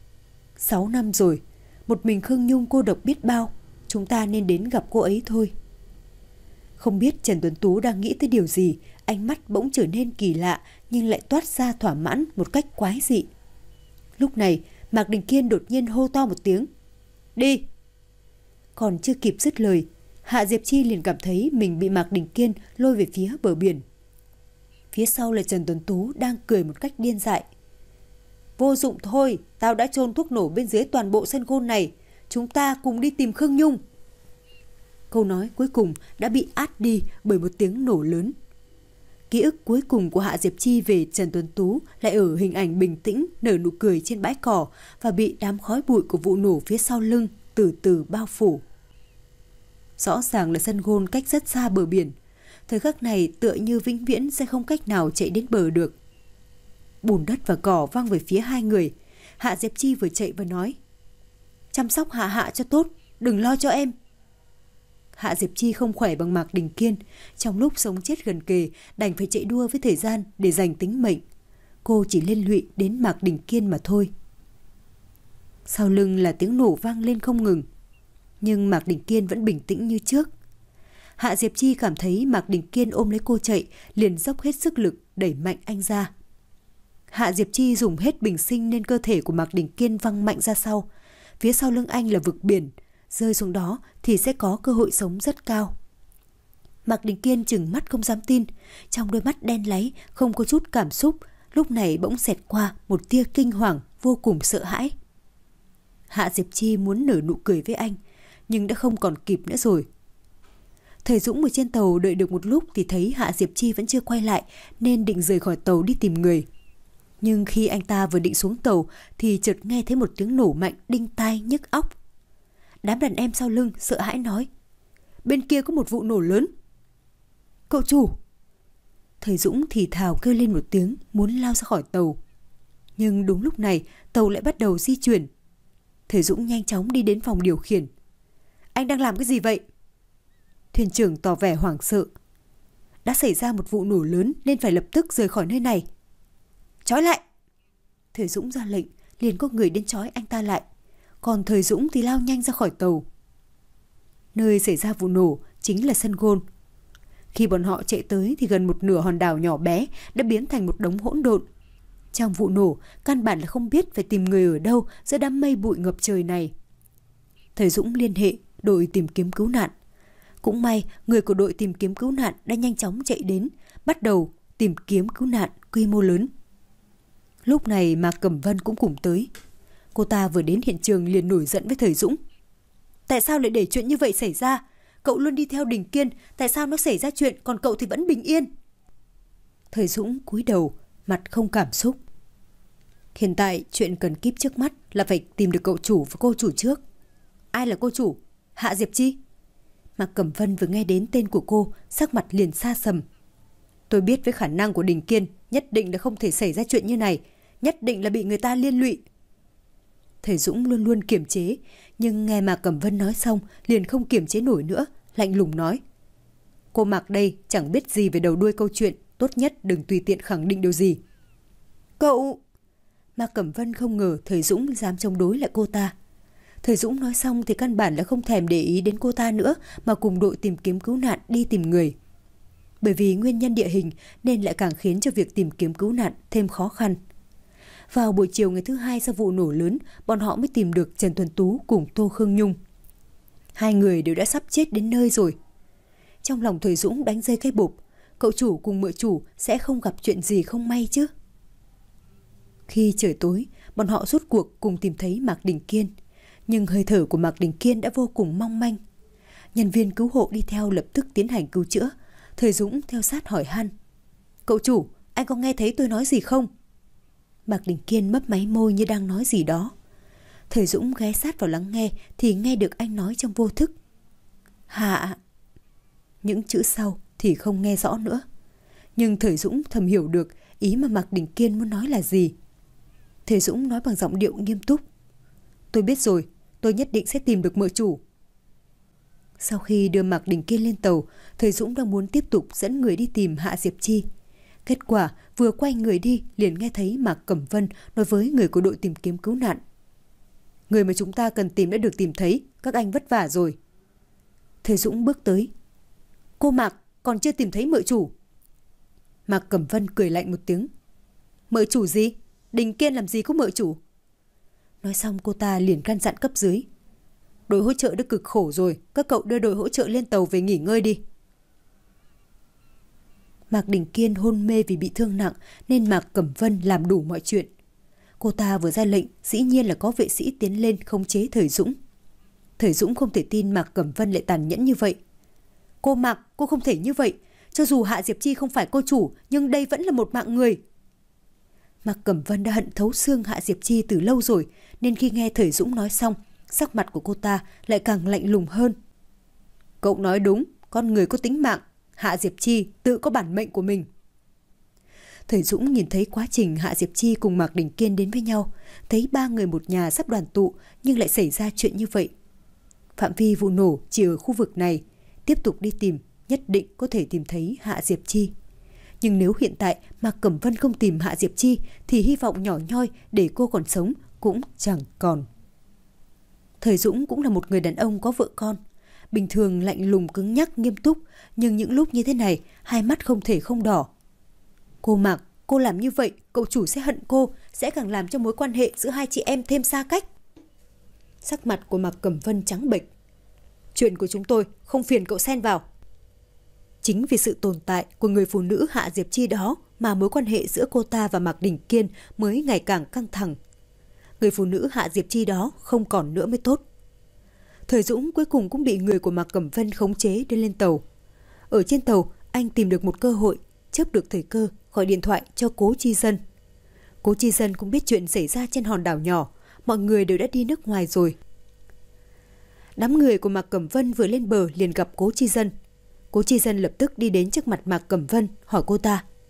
Sáu năm rồi, một mình Khương Nhung cô độc biết bao, chúng ta nên đến gặp cô ấy thôi. Không biết Trần Tuấn Tú đang nghĩ tới điều gì, ánh mắt bỗng trở nên kỳ lạ nhưng lại toát ra thỏa mãn một cách quái dị. Lúc này, Mạc Đình Kiên đột nhiên hô to một tiếng. Đi! Còn chưa kịp dứt lời, Hạ Diệp Chi liền cảm thấy mình bị Mạc Đình Kiên lôi về phía bờ biển. Phía sau là Trần Tuấn Tú đang cười một cách điên dại. Vô dụng thôi, tao đã chôn thuốc nổ bên dưới toàn bộ sân gôn này. Chúng ta cùng đi tìm Khương Nhung. Câu nói cuối cùng đã bị át đi bởi một tiếng nổ lớn. Ký ức cuối cùng của Hạ Diệp Chi về Trần Tuấn Tú lại ở hình ảnh bình tĩnh nở nụ cười trên bãi cỏ và bị đám khói bụi của vụ nổ phía sau lưng từ từ bao phủ. Rõ ràng là sân gôn cách rất xa bờ biển. Thời khắc này tựa như vĩnh viễn sẽ không cách nào chạy đến bờ được. Bùn đất và cỏ văng về phía hai người. Hạ Diệp Chi vừa chạy vừa nói. Chăm sóc Hạ Hạ cho tốt, đừng lo cho em. Hạ Diệp Chi không khỏe bằng Mạc Đình Kiên. Trong lúc sống chết gần kề, đành phải chạy đua với thời gian để giành tính mệnh. Cô chỉ liên lụy đến Mạc Đình Kiên mà thôi. Sau lưng là tiếng nổ vang lên không ngừng. Nhưng Mạc Đình Kiên vẫn bình tĩnh như trước. Hạ Diệp Chi cảm thấy Mạc Đình Kiên ôm lấy cô chạy, liền dốc hết sức lực đẩy mạnh anh ra. Hạ Diệp Chi dùng hết bình sinh nên cơ thể của Mạc Đình Kiên văng mạnh ra sau. Phía sau lưng anh là vực biển, rơi xuống đó thì sẽ có cơ hội sống rất cao. Mạc Đình Kiên trừng mắt không dám tin, trong đôi mắt đen láy không có chút cảm xúc, lúc này bỗng xẹt qua một tia kinh hoàng vô cùng sợ hãi. Hạ Diệp Chi muốn nở nụ cười với anh, nhưng đã không còn kịp nữa rồi. Thời Dũng ở trên tàu đợi được một lúc thì thấy Hạ Diệp Chi vẫn chưa quay lại nên định rời khỏi tàu đi tìm người. Nhưng khi anh ta vừa định xuống tàu thì chợt nghe thấy một tiếng nổ mạnh đinh tai nhức óc. Đám đàn em sau lưng sợ hãi nói. Bên kia có một vụ nổ lớn. Cậu chủ! Thời Dũng thì thào kêu lên một tiếng muốn lao ra khỏi tàu. Nhưng đúng lúc này tàu lại bắt đầu di chuyển. Thời Dũng nhanh chóng đi đến phòng điều khiển. Anh đang làm cái gì vậy? Thuyền trưởng tỏ vẻ hoảng sợ. Đã xảy ra một vụ nổ lớn nên phải lập tức rời khỏi nơi này. Trói lại! Thời Dũng ra lệnh, liền có người đến trói anh ta lại. Còn Thời Dũng thì lao nhanh ra khỏi tàu. Nơi xảy ra vụ nổ chính là sân golf. Khi bọn họ chạy tới thì gần một nửa hòn đảo nhỏ bé đã biến thành một đống hỗn độn. Trong vụ nổ, căn bản là không biết phải tìm người ở đâu giữa đám mây bụi ngập trời này. Thời Dũng liên hệ đội tìm kiếm cứu nạn. Cũng may, người của đội tìm kiếm cứu nạn đã nhanh chóng chạy đến, bắt đầu tìm kiếm cứu nạn quy mô lớn. Lúc này Mạc Cẩm Vân cũng cùng tới. Cô ta vừa đến hiện trường liền nổi giận với Thời Dũng. Tại sao lại để chuyện như vậy xảy ra? Cậu luôn đi theo Đình Kiên, tại sao nó xảy ra chuyện còn cậu thì vẫn bình yên? Thời Dũng cúi đầu, mặt không cảm xúc. Hiện tại chuyện cần kíp trước mắt là phải tìm được cậu chủ và cô chủ trước. Ai là cô chủ? Hạ Diệp Chi? Mạc Cẩm Vân vừa nghe đến tên của cô, sắc mặt liền xa sầm. Tôi biết với khả năng của Đình Kiên, nhất định là không thể xảy ra chuyện như này, nhất định là bị người ta liên lụy. Thời Dũng luôn luôn kiềm chế, nhưng nghe Mạc Cẩm Vân nói xong liền không kiềm chế nổi nữa, lạnh lùng nói. Cô Mạc đây chẳng biết gì về đầu đuôi câu chuyện, tốt nhất đừng tùy tiện khẳng định điều gì. Cậu... Mạc Cẩm Vân không ngờ Thời Dũng dám chống đối lại cô ta. Thời Dũng nói xong thì căn bản là không thèm để ý đến cô ta nữa mà cùng đội tìm kiếm cứu nạn đi tìm người. Bởi vì nguyên nhân địa hình nên lại càng khiến cho việc tìm kiếm cứu nạn thêm khó khăn. Vào buổi chiều ngày thứ hai sau vụ nổ lớn, bọn họ mới tìm được Trần Tuấn Tú cùng Tô Khương Nhung. Hai người đều đã sắp chết đến nơi rồi. Trong lòng Thời Dũng đánh dây cái bụp, cậu chủ cùng mợ chủ sẽ không gặp chuyện gì không may chứ. Khi trời tối, bọn họ rốt cuộc cùng tìm thấy Mạc Đình Kiên. Nhưng hơi thở của Mạc Đình Kiên đã vô cùng mong manh. Nhân viên cứu hộ đi theo lập tức tiến hành cứu chữa. Thời Dũng theo sát hỏi han. Cậu chủ, anh có nghe thấy tôi nói gì không? Mạc Đình Kiên mấp máy môi như đang nói gì đó. Thời Dũng ghé sát vào lắng nghe thì nghe được anh nói trong vô thức. Hạ. Những chữ sau thì không nghe rõ nữa. Nhưng Thời Dũng thầm hiểu được ý mà Mạc Đình Kiên muốn nói là gì. Thời Dũng nói bằng giọng điệu nghiêm túc. Tôi biết rồi, tôi nhất định sẽ tìm được mợ chủ. Sau khi đưa Mạc Đình Kiên lên tàu, Thời Dũng đang muốn tiếp tục dẫn người đi tìm Hạ Diệp Chi. Kết quả vừa quay người đi liền nghe thấy Mạc Cẩm Vân nói với người của đội tìm kiếm cứu nạn. Người mà chúng ta cần tìm đã được tìm thấy, các anh vất vả rồi. Thời Dũng bước tới. Cô Mạc, còn chưa tìm thấy mợ chủ. Mạc Cẩm Vân cười lạnh một tiếng. Mợ chủ gì? Đình Kiên làm gì có mợ chủ? Nói xong cô ta liền căn dặn cấp dưới. Đội hỗ trợ đã cực khổ rồi, các cậu đưa đội hỗ trợ lên tàu về nghỉ ngơi đi. Mạc Đình Kiên hôn mê vì bị thương nặng nên Mạc Cẩm Vân làm đủ mọi chuyện. Cô ta vừa ra lệnh, dĩ nhiên là có vệ sĩ tiến lên khống chế Thời Dũng. Thời Dũng không thể tin Mạc Cẩm Vân lại tàn nhẫn như vậy. Cô Mạc, cô không thể như vậy. Cho dù Hạ Diệp Chi không phải cô chủ, nhưng đây vẫn là một mạng người. Mạc Cẩm Vân đã hận thấu xương Hạ Diệp Chi từ lâu rồi, nên khi nghe Thời Dũng nói xong, sắc mặt của cô ta lại càng lạnh lùng hơn. Cậu nói đúng, con người có tính mạng, Hạ Diệp Chi tự có bản mệnh của mình. Thời Dũng nhìn thấy quá trình Hạ Diệp Chi cùng Mạc Đình Kiên đến với nhau, thấy ba người một nhà sắp đoàn tụ nhưng lại xảy ra chuyện như vậy. Phạm vi vụ nổ chỉ ở khu vực này, tiếp tục đi tìm, nhất định có thể tìm thấy Hạ Diệp Chi. Nhưng nếu hiện tại Mạc Cẩm Vân không tìm Hạ Diệp Chi thì hy vọng nhỏ nhoi để cô còn sống cũng chẳng còn. Thời Dũng cũng là một người đàn ông có vợ con. Bình thường lạnh lùng cứng nhắc nghiêm túc, nhưng những lúc như thế này hai mắt không thể không đỏ. Cô Mạc, cô làm như vậy cậu chủ sẽ hận cô, sẽ càng làm cho mối quan hệ giữa hai chị em thêm xa cách. Sắc mặt của Mạc Cẩm Vân trắng bệch. Chuyện của chúng tôi không phiền cậu xen vào. Chính vì sự tồn tại của người phụ nữ Hạ Diệp Chi đó mà mối quan hệ giữa cô ta và Mạc Đình Kiên mới ngày càng căng thẳng. Người phụ nữ Hạ Diệp Chi đó không còn nữa mới tốt. Thời Dũng cuối cùng cũng bị người của Mạc Cẩm Vân khống chế đưa lên tàu. Ở trên tàu, anh tìm được một cơ hội, chớp được thời cơ gọi điện thoại cho Cố Chi Dân. Cố Chi Dân cũng biết chuyện xảy ra trên hòn đảo nhỏ, mọi người đều đã đi nước ngoài rồi. Đám người của Mạc Cẩm Vân vừa lên bờ liền gặp Cố Chi Dân. Cố Chi Dân lập tức đi đến trước mặt Mạc Cẩm Vân hỏi cô ta.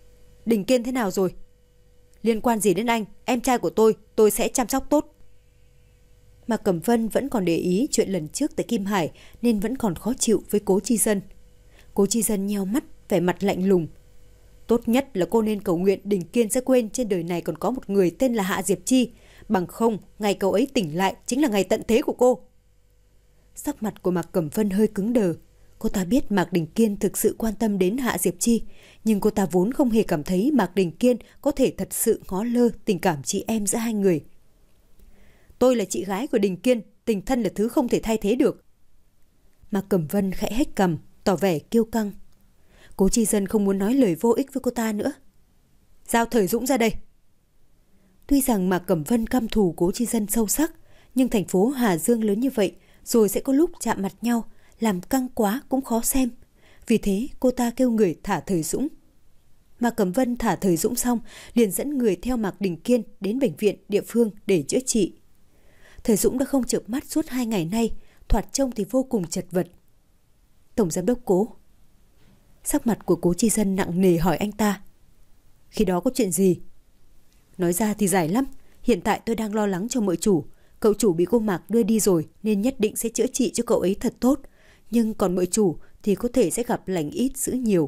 Đình Kiên thế nào rồi? Liên quan gì đến anh? Em trai của tôi, tôi sẽ chăm sóc tốt. Mạc Cẩm Vân vẫn còn để ý chuyện lần trước tại Kim Hải nên vẫn còn khó chịu với Cố Chi Dân. Cố Chi Dân nheo mắt, vẻ mặt lạnh lùng. Tốt nhất là cô nên cầu nguyện Đình Kiên sẽ quên trên đời này còn có một người tên là Hạ Diệp Chi. Bằng không, ngày cậu ấy tỉnh lại chính là ngày tận thế của cô. Sắc mặt của Mạc Cẩm Vân hơi cứng đờ. Cô ta biết Mạc Đình Kiên thực sự quan tâm đến Hạ Diệp Chi, nhưng cô ta vốn không hề cảm thấy Mạc Đình Kiên có thể thật sự ngó lơ tình cảm chị em giữa hai người. Tôi là chị gái của Đình Kiên, tình thân là thứ không thể thay thế được. Mạc Cẩm Vân khẽ hét cằm, tỏ vẻ kiêu căng. Cố Chi Dân không muốn nói lời vô ích với cô ta nữa. Giao Thời Dũng ra đây. Tuy rằng Mạc Cẩm Vân căm thù Cố Chi Dân sâu sắc, nhưng thành phố Hà Dương lớn như vậy, rồi sẽ có lúc chạm mặt nhau, làm căng quá cũng khó xem. Vì thế cô ta kêu người thả Thời Dũng. Mạc Cẩm Vân thả Thời Dũng xong, liền dẫn người theo Mạc Đình Kiên đến bệnh viện địa phương để chữa trị. Thời Dũng đã không chợp mắt suốt hai ngày nay, thoạt trông thì vô cùng chật vật. Tổng giám đốc Cố. Sắc mặt của Cố Chi Dân nặng nề hỏi anh ta. Khi đó có chuyện gì? Nói ra thì dài lắm. Hiện tại tôi đang lo lắng cho mợ chủ. Cậu chủ bị cô Mạc đưa đi rồi nên nhất định sẽ chữa trị cho cậu ấy thật tốt. Nhưng còn mợ chủ thì có thể sẽ gặp lành ít dữ nhiều.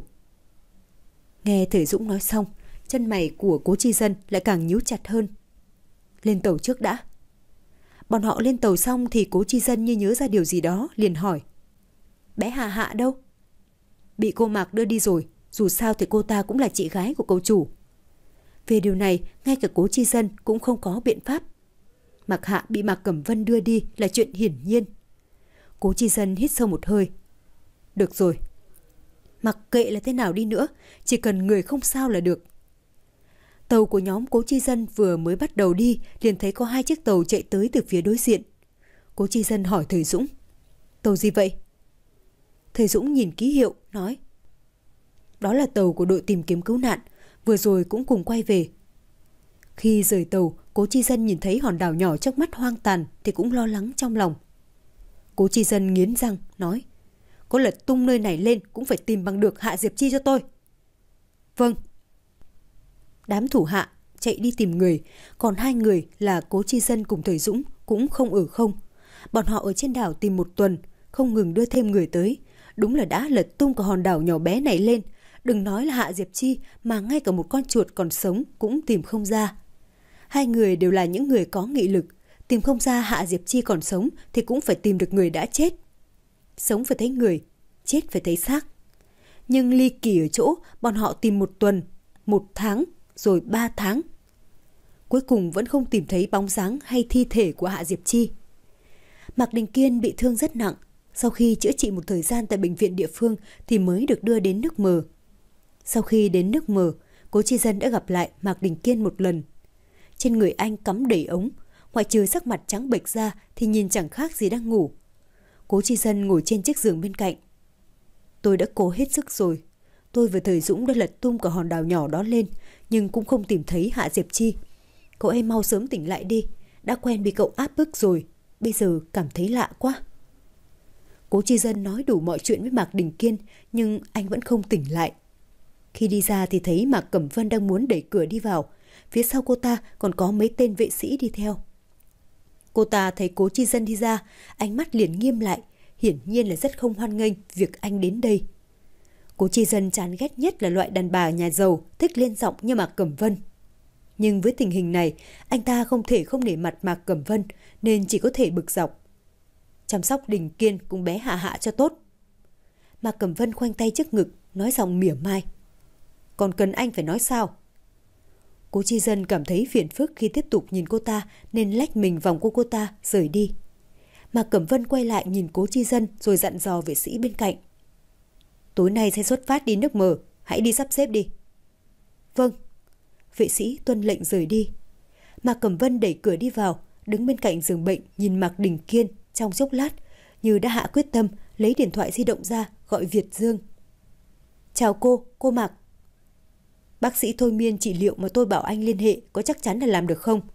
Nghe Thời Dũng nói xong, chân mày của Cố Chi Dân lại càng nhíu chặt hơn. Lên tàu trước đã. Bọn họ lên tàu xong thì Cố Chi Dân như nhớ ra điều gì đó, liền hỏi. Bé Hà Hạ đâu? Bị cô Mạc đưa đi rồi, dù sao thì cô ta cũng là chị gái của cậu chủ. Về điều này, ngay cả Cố Chi Dân cũng không có biện pháp. Mạc Hạ bị Mạc Cẩm Vân đưa đi là chuyện hiển nhiên. Cố Chi Dân hít sâu một hơi. Được rồi. Mặc kệ là thế nào đi nữa, chỉ cần người không sao là được. Tàu của nhóm Cố Chi Dân vừa mới bắt đầu đi, liền thấy có hai chiếc tàu chạy tới từ phía đối diện. Cố Chi Dân hỏi Thời Dũng. Tàu gì vậy? Thời Dũng nhìn ký hiệu, nói. Đó là tàu của đội tìm kiếm cứu nạn, vừa rồi cũng cùng quay về. Khi rời tàu, Cố Chi Dân nhìn thấy hòn đảo nhỏ trước mắt hoang tàn thì cũng lo lắng trong lòng. Cố Chi Dân nghiến răng, nói. Có lật tung nơi này lên cũng phải tìm bằng được Hạ Diệp Chi cho tôi. Vâng. Đám thủ hạ chạy đi tìm người, còn hai người là Cố Chi Dân cùng Thời Dũng cũng không ở không. Bọn họ ở trên đảo tìm một tuần, không ngừng đưa thêm người tới. Đúng là đã lật tung cả hòn đảo nhỏ bé này lên. Đừng nói là Hạ Diệp Chi mà ngay cả một con chuột còn sống cũng tìm không ra. Hai người đều là những người có nghị lực. Tìm không ra Hạ Diệp Chi còn sống thì cũng phải tìm được người đã chết. Sống phải thấy người, chết phải thấy xác. Nhưng ly kỳ ở chỗ bọn họ tìm một tuần, một tháng, rồi ba tháng. Cuối cùng vẫn không tìm thấy bóng dáng hay thi thể của Hạ Diệp Chi. Mạc Đình Kiên bị thương rất nặng. Sau khi chữa trị một thời gian tại bệnh viện địa phương thì mới được đưa đến nước Mờ. Sau khi đến nước Mờ, Cố Chi Dân đã gặp lại Mạc Đình Kiên một lần. Trên người anh cắm đầy ống, ngoại trừ sắc mặt trắng bệch ra thì nhìn chẳng khác gì đang ngủ. Cố Chi Dân ngồi trên chiếc giường bên cạnh. Tôi đã cố hết sức rồi. Tôi và Thời Dũng đã lật tung cả hòn đảo nhỏ đó lên, nhưng cũng không tìm thấy Hạ Diệp Chi. Cậu em mau sớm tỉnh lại đi. Đã quen bị cậu áp bức rồi, bây giờ cảm thấy lạ quá. Cố Chi Dân nói đủ mọi chuyện với Mạc Đình Kiên, nhưng anh vẫn không tỉnh lại. Khi đi ra thì thấy Mạc Cẩm Vân đang muốn đẩy cửa đi vào. Phía sau cô ta còn có mấy tên vệ sĩ đi theo. Cô ta thấy Cố Chi Dân đi ra, ánh mắt liền nghiêm lại, hiển nhiên là rất không hoan nghênh việc anh đến đây. Cố Chi Dân chán ghét nhất là loại đàn bà nhà giàu thích lên giọng như Mạc Cẩm Vân. Nhưng với tình hình này, anh ta không thể không nể mặt Mạc Cẩm Vân nên chỉ có thể bực dọc. Chăm sóc Đình Kiên cùng bé Hạ Hạ cho tốt. Mạc Cẩm Vân khoanh tay trước ngực, nói giọng mỉa mai. Còn cần anh phải nói sao? Cố Chi Dân cảm thấy phiền phức khi tiếp tục nhìn cô ta nên lách mình vòng qua cô ta rời đi. Mạc Cẩm Vân quay lại nhìn Cố Chi Dân rồi dặn dò vệ sĩ bên cạnh. Tối nay sẽ xuất phát đi nước Mờ, hãy đi sắp xếp đi. Vâng. Vệ sĩ tuân lệnh rời đi. Mạc Cẩm Vân đẩy cửa đi vào, đứng bên cạnh giường bệnh nhìn Mạc Đình Kiên trong chốc lát, như đã hạ quyết tâm, lấy điện thoại di động ra gọi Việt Dương. Chào cô, cô Mạc. Bác sĩ thôi miên trị liệu mà tôi bảo anh liên hệ có chắc chắn là làm được không?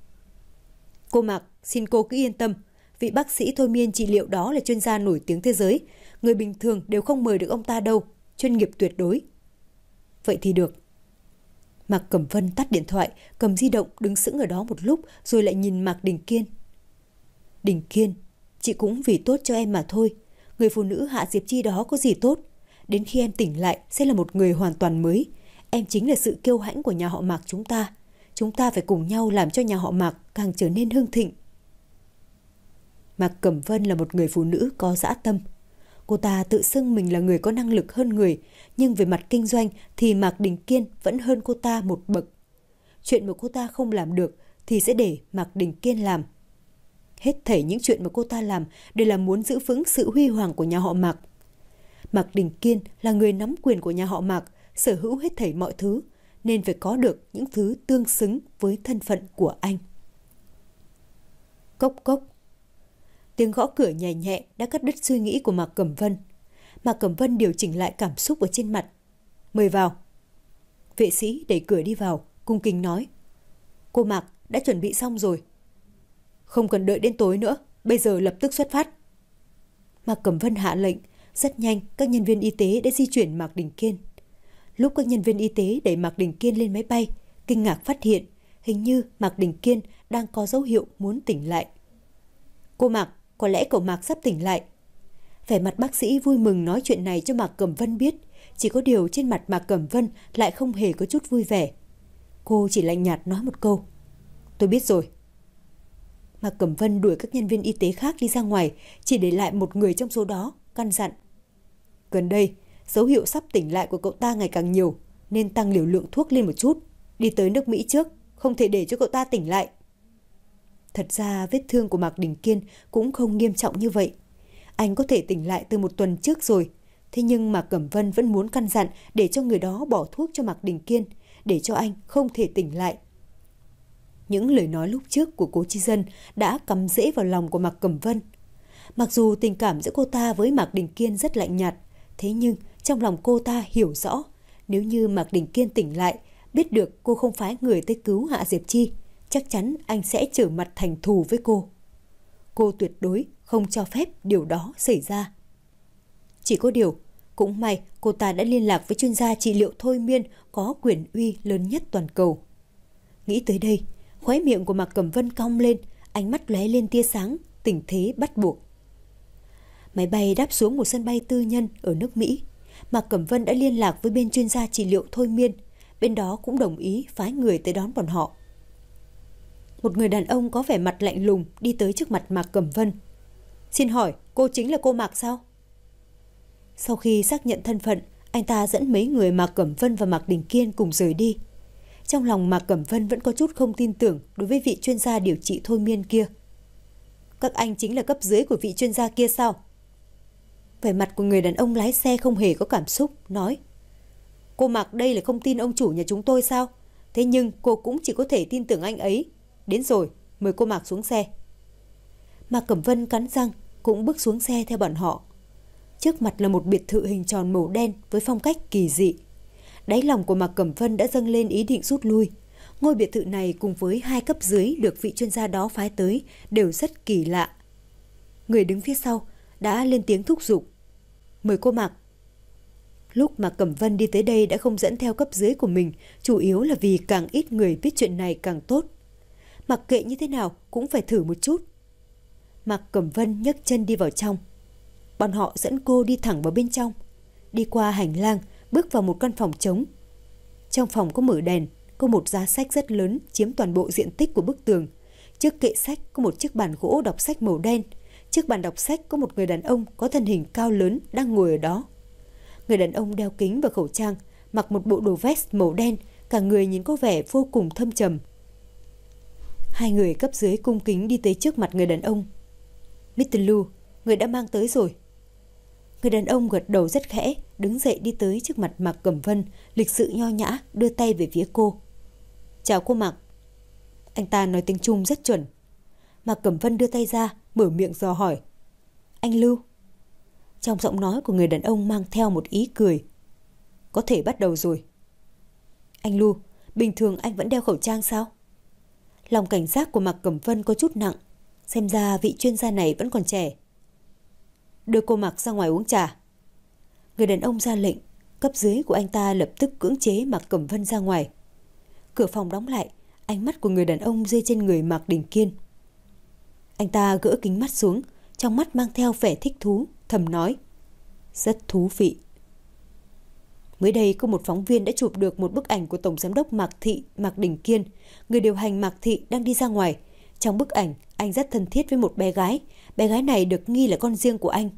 Cô Mạc, xin cô cứ yên tâm. Vị bác sĩ thôi miên trị liệu đó là chuyên gia nổi tiếng thế giới. Người bình thường đều không mời được ông ta đâu. Chuyên nghiệp tuyệt đối. Vậy thì được. Mạc Cẩm Vân tắt điện thoại, cầm di động đứng sững ở đó một lúc rồi lại nhìn Mạc Đình Kiên. Đình Kiên, chị cũng vì tốt cho em mà thôi. Người phụ nữ Hạ Diệp Chi đó có gì tốt? Đến khi em tỉnh lại sẽ là một người hoàn toàn mới. Em chính là sự kiêu hãnh của nhà họ Mạc chúng ta. Chúng ta phải cùng nhau làm cho nhà họ Mạc càng trở nên hưng thịnh. Mạc Cẩm Vân là một người phụ nữ có dã tâm. Cô ta tự xưng mình là người có năng lực hơn người, nhưng về mặt kinh doanh thì Mạc Đình Kiên vẫn hơn cô ta một bậc. Chuyện mà cô ta không làm được thì sẽ để Mạc Đình Kiên làm. Hết thảy những chuyện mà cô ta làm đều là muốn giữ vững sự huy hoàng của nhà họ Mạc. Mạc Đình Kiên là người nắm quyền của nhà họ Mạc, sở hữu hết thảy mọi thứ, nên phải có được những thứ tương xứng với thân phận của anh. Cốc cốc. Tiếng gõ cửa nhẹ nhẹ đã cắt đứt suy nghĩ của Mạc Cẩm Vân. Mạc Cẩm Vân điều chỉnh lại cảm xúc ở trên mặt. Mời vào. Vệ sĩ đẩy cửa đi vào, cung kính nói. Cô Mạc đã chuẩn bị xong rồi. Không cần đợi đến tối nữa, bây giờ lập tức xuất phát. Mạc Cẩm Vân hạ lệnh. Rất nhanh, các nhân viên y tế đã di chuyển Mạc Đình Kiên. Lúc các nhân viên y tế đẩy Mạc Đình Kiên lên máy bay, kinh ngạc phát hiện hình như Mạc Đình Kiên đang có dấu hiệu muốn tỉnh lại. Cô Mạc, có lẽ cậu Mạc sắp tỉnh lại. Vẻ mặt bác sĩ vui mừng nói chuyện này cho Mạc Cẩm Vân biết. Chỉ có điều trên mặt Mạc Cẩm Vân lại không hề có chút vui vẻ. Cô chỉ lạnh nhạt nói một câu. Tôi biết rồi. Mạc Cẩm Vân đuổi các nhân viên y tế khác đi ra ngoài, chỉ để lại một người trong số đó, căn dặn. Gần đây, dấu hiệu sắp tỉnh lại của cậu ta ngày càng nhiều, nên tăng liều lượng thuốc lên một chút. Đi tới nước Mỹ trước, không thể để cho cậu ta tỉnh lại. Thật ra vết thương của Mạc Đình Kiên cũng không nghiêm trọng như vậy. Anh có thể tỉnh lại từ một tuần trước rồi. Thế nhưng Mạc Cẩm Vân vẫn muốn căn dặn để cho người đó bỏ thuốc cho Mạc Đình Kiên, để cho anh không thể tỉnh lại. Những lời nói lúc trước của Cố Chi Dân đã cắm rễ vào lòng của Mạc Cẩm Vân. Mặc dù tình cảm giữa cô ta với Mạc Đình Kiên rất lạnh nhạt, thế nhưng trong lòng cô ta hiểu rõ, nếu như Mạc Đình Kiên tỉnh lại, biết được cô không phái người tới cứu Hạ Diệp Chi, chắc chắn anh sẽ trở mặt thành thù với cô. Cô tuyệt đối không cho phép điều đó xảy ra. Chỉ có điều, cũng may cô ta đã liên lạc với chuyên gia trị liệu thôi miên có quyền uy lớn nhất toàn cầu. Nghĩ tới đây, khóe miệng của Mạc Cẩm Vân cong lên, ánh mắt lóe lên tia sáng, tình thế bắt buộc. Máy bay đáp xuống một sân bay tư nhân ở nước Mỹ. Mạc Cẩm Vân đã liên lạc với bên chuyên gia trị liệu thôi miên, bên đó cũng đồng ý phái người tới đón bọn họ. Một người đàn ông có vẻ mặt lạnh lùng đi tới trước mặt Mạc Cẩm Vân. Xin hỏi, cô chính là cô Mạc sao? Sau khi xác nhận thân phận, anh ta dẫn mấy người Mạc Cẩm Vân và Mạc Đình Kiên cùng rời đi. Trong lòng Mạc Cẩm Vân vẫn có chút không tin tưởng đối với vị chuyên gia điều trị thôi miên kia. Các anh chính là cấp dưới của vị chuyên gia kia sao? Vẻ mặt của người đàn ông lái xe không hề có cảm xúc, nói. Cô Mạc đây là không tin ông chủ nhà chúng tôi sao? Thế nhưng cô cũng chỉ có thể tin tưởng anh ấy. Đến rồi, mời cô Mạc xuống xe. Mạc Cẩm Vân cắn răng, cũng bước xuống xe theo bọn họ. Trước mặt là một biệt thự hình tròn màu đen với phong cách kỳ dị. Đáy lòng của Mạc Cẩm Vân đã dâng lên ý định rút lui. Ngôi biệt thự này cùng với hai cấp dưới được vị chuyên gia đó phái tới đều rất kỳ lạ. Người đứng phía sau đã lên tiếng thúc giục. Mời cô Mạc. Lúc Mạc Cẩm Vân đi tới đây đã không dẫn theo cấp dưới của mình, chủ yếu là vì càng ít người biết chuyện này càng tốt. Mặc kệ như thế nào cũng phải thử một chút. Mạc Cẩm Vân nhấc chân đi vào trong. Bọn họ dẫn cô đi thẳng vào bên trong. Đi qua hành lang, bước vào một căn phòng trống. Trong phòng có mở đèn, có một giá sách rất lớn chiếm toàn bộ diện tích của bức tường. Trước kệ sách có một chiếc bàn gỗ đọc sách màu đen. Trước bàn đọc sách có một người đàn ông có thân hình cao lớn đang ngồi ở đó. Người đàn ông đeo kính và khẩu trang, mặc một bộ đồ vest màu đen, cả người nhìn có vẻ vô cùng thâm trầm. Hai người cấp dưới cung kính đi tới trước mặt người đàn ông. mít tơ Lu, người đã mang tới rồi. Người đàn ông gật đầu rất khẽ, đứng dậy đi tới trước mặt Mạc Cẩm Vân, lịch sự nho nhã, đưa tay về phía cô. Chào cô Mạc. Anh ta nói tiếng Trung rất chuẩn. Mạc Cẩm Vân đưa tay ra, mở miệng dò hỏi. Anh Lưu. Trong giọng nói của người đàn ông mang theo một ý cười. Có thể bắt đầu rồi. Anh Lưu, bình thường anh vẫn đeo khẩu trang sao? Lòng cảnh giác của Mạc Cẩm Vân có chút nặng. Xem ra vị chuyên gia này vẫn còn trẻ. Đưa cô Mạc ra ngoài uống trà. Người đàn ông ra lệnh. Cấp dưới của anh ta lập tức cưỡng chế Mạc Cẩm Vân ra ngoài. Cửa phòng đóng lại, ánh mắt của người đàn ông rơi trên người Mạc Đình Kiên. Anh ta gỡ kính mắt xuống, trong mắt mang theo vẻ thích thú, thầm nói: rất thú vị. Mới đây có một phóng viên đã chụp được một bức ảnh của Tổng Giám đốc Mạc Thị, Mạc Đình Kiên, người điều hành Mạc Thị đang đi ra ngoài. Trong bức ảnh, anh rất thân thiết với một bé gái. Bé gái này được nghi là con riêng của anh.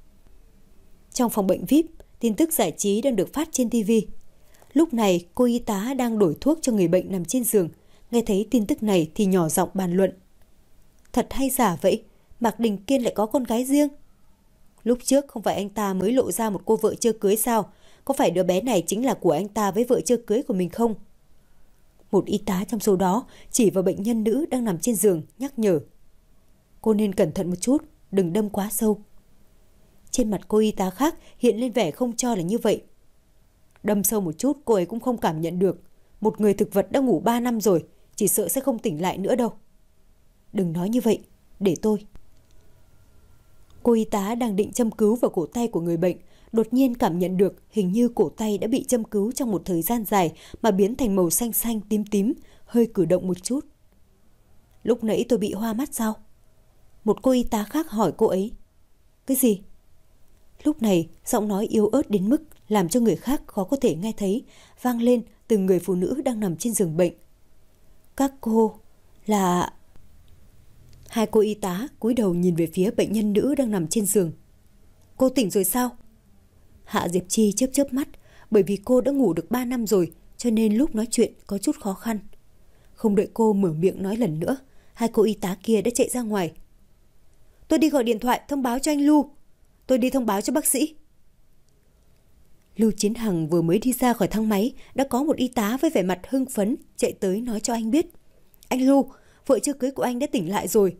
Trong phòng bệnh vi ai pi, tin tức giải trí đang được phát trên ti vi. Lúc này, cô y tá đang đổi thuốc cho người bệnh nằm trên giường. Nghe thấy tin tức này thì nhỏ giọng bàn luận: thật hay giả vậy? Mạc Đình Kiên lại có con gái riêng. Lúc trước không phải anh ta mới lộ ra một cô vợ chưa cưới sao? Có phải đứa bé này chính là của anh ta với vợ chưa cưới của mình không? Một y tá trong số đó chỉ vào bệnh nhân nữ đang nằm trên giường, nhắc nhở: cô nên cẩn thận một chút, đừng đâm quá sâu. Trên mặt cô y tá khác hiện lên vẻ không cho là như vậy. Đâm sâu một chút cô ấy cũng không cảm nhận được. Một người thực vật đã ngủ ba năm rồi, chỉ sợ sẽ không tỉnh lại nữa đâu. Đừng nói như vậy, để tôi. Cô y tá đang định châm cứu vào cổ tay của người bệnh, đột nhiên cảm nhận được hình như cổ tay đã bị châm cứu trong một thời gian dài mà biến thành màu xanh xanh tím tím, hơi cử động một chút. Lúc nãy tôi bị hoa mắt sao? Một cô y tá khác hỏi cô ấy. Cái gì? Lúc này, giọng nói yếu ớt đến mức làm cho người khác khó có thể nghe thấy, vang lên từ người phụ nữ đang nằm trên giường bệnh. Các cô là... Hai cô y tá cúi đầu nhìn về phía bệnh nhân nữ đang nằm trên giường. Cô tỉnh rồi sao? Hạ Diệp Chi chớp chớp mắt, bởi vì cô đã ngủ được ba năm rồi, cho nên lúc nói chuyện có chút khó khăn. Không đợi cô mở miệng nói lần nữa, hai cô y tá kia đã chạy ra ngoài. Tôi đi gọi điện thoại thông báo cho anh Lưu. Tôi đi thông báo cho bác sĩ. Lưu Chiến Hằng vừa mới đi ra khỏi thang máy, đã có một y tá với vẻ mặt hưng phấn chạy tới nói cho anh biết. Anh Lưu, vợ chưa cưới của anh đã tỉnh lại rồi.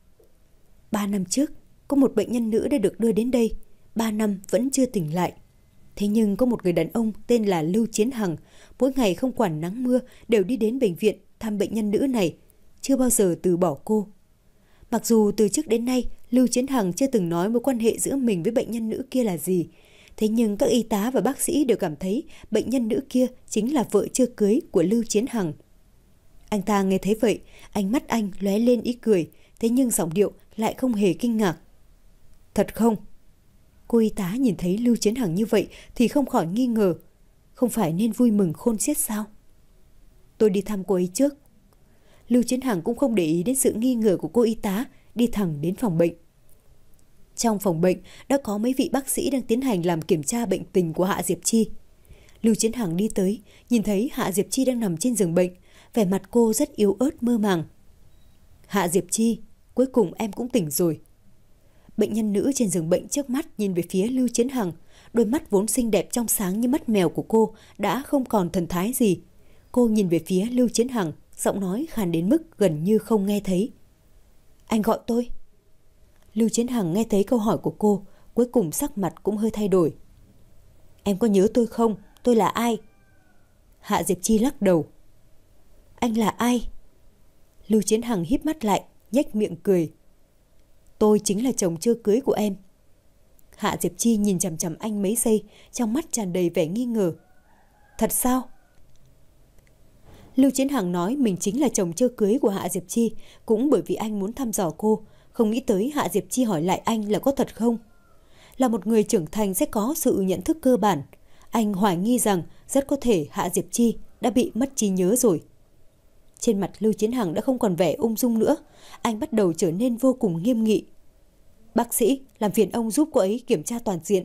Ba năm trước, có một bệnh nhân nữ đã được đưa đến đây. Ba năm vẫn chưa tỉnh lại. Thế nhưng có một người đàn ông tên là Lưu Chiến Hằng, mỗi ngày không quản nắng mưa đều đi đến bệnh viện thăm bệnh nhân nữ này, chưa bao giờ từ bỏ cô. Mặc dù từ trước đến nay Lưu Chiến Hằng chưa từng nói mối quan hệ giữa mình với bệnh nhân nữ kia là gì, thế nhưng các y tá và bác sĩ đều cảm thấy bệnh nhân nữ kia chính là vợ chưa cưới của Lưu Chiến Hằng. Anh ta nghe thấy vậy, ánh mắt anh lóe lên ý cười, thế nhưng giọng điệu lại không hề kinh ngạc. Thật không? Cô y tá nhìn thấy Lưu Chiến Hằng như vậy thì không khỏi nghi ngờ. Không phải nên vui mừng khôn xiết sao? Tôi đi thăm cô ấy trước. Lưu Chiến Hằng cũng không để ý đến sự nghi ngờ của cô y tá, đi thẳng đến phòng bệnh. Trong phòng bệnh đã có mấy vị bác sĩ đang tiến hành làm kiểm tra bệnh tình của Hạ Diệp Chi. Lưu Chiến Hằng đi tới, nhìn thấy Hạ Diệp Chi đang nằm trên giường bệnh, vẻ mặt cô rất yếu ớt mơ màng. Hạ Diệp Chi, cuối cùng em cũng tỉnh rồi. Bệnh nhân nữ trên giường bệnh trước mắt nhìn về phía Lưu Chiến Hằng, đôi mắt vốn xinh đẹp trong sáng như mắt mèo của cô đã không còn thần thái gì. Cô nhìn về phía Lưu Chiến Hằng, giọng nói khàn đến mức gần như không nghe thấy. Anh gọi tôi. Lưu Chiến Hằng nghe thấy câu hỏi của cô, cuối cùng sắc mặt cũng hơi thay đổi. Em có nhớ tôi không? Tôi là ai? Hạ Diệp Chi lắc đầu. Anh là ai? Lưu Chiến Hằng híp mắt lại, nhếch miệng cười. Tôi chính là chồng chưa cưới của em. Hạ Diệp Chi nhìn chằm chằm anh mấy giây, trong mắt tràn đầy vẻ nghi ngờ. Thật sao? Lưu Chiến Hằng nói mình chính là chồng chưa cưới của Hạ Diệp Chi, cũng bởi vì anh muốn thăm dò cô, không nghĩ tới Hạ Diệp Chi hỏi lại anh là có thật không. Là một người trưởng thành sẽ có sự nhận thức cơ bản. Anh hoài nghi rằng rất có thể Hạ Diệp Chi đã bị mất trí nhớ rồi. Trên mặt Lưu Chiến Hằng đã không còn vẻ ung dung nữa, anh bắt đầu trở nên vô cùng nghiêm nghị. Bác sĩ, làm phiền ông giúp cô ấy kiểm tra toàn diện.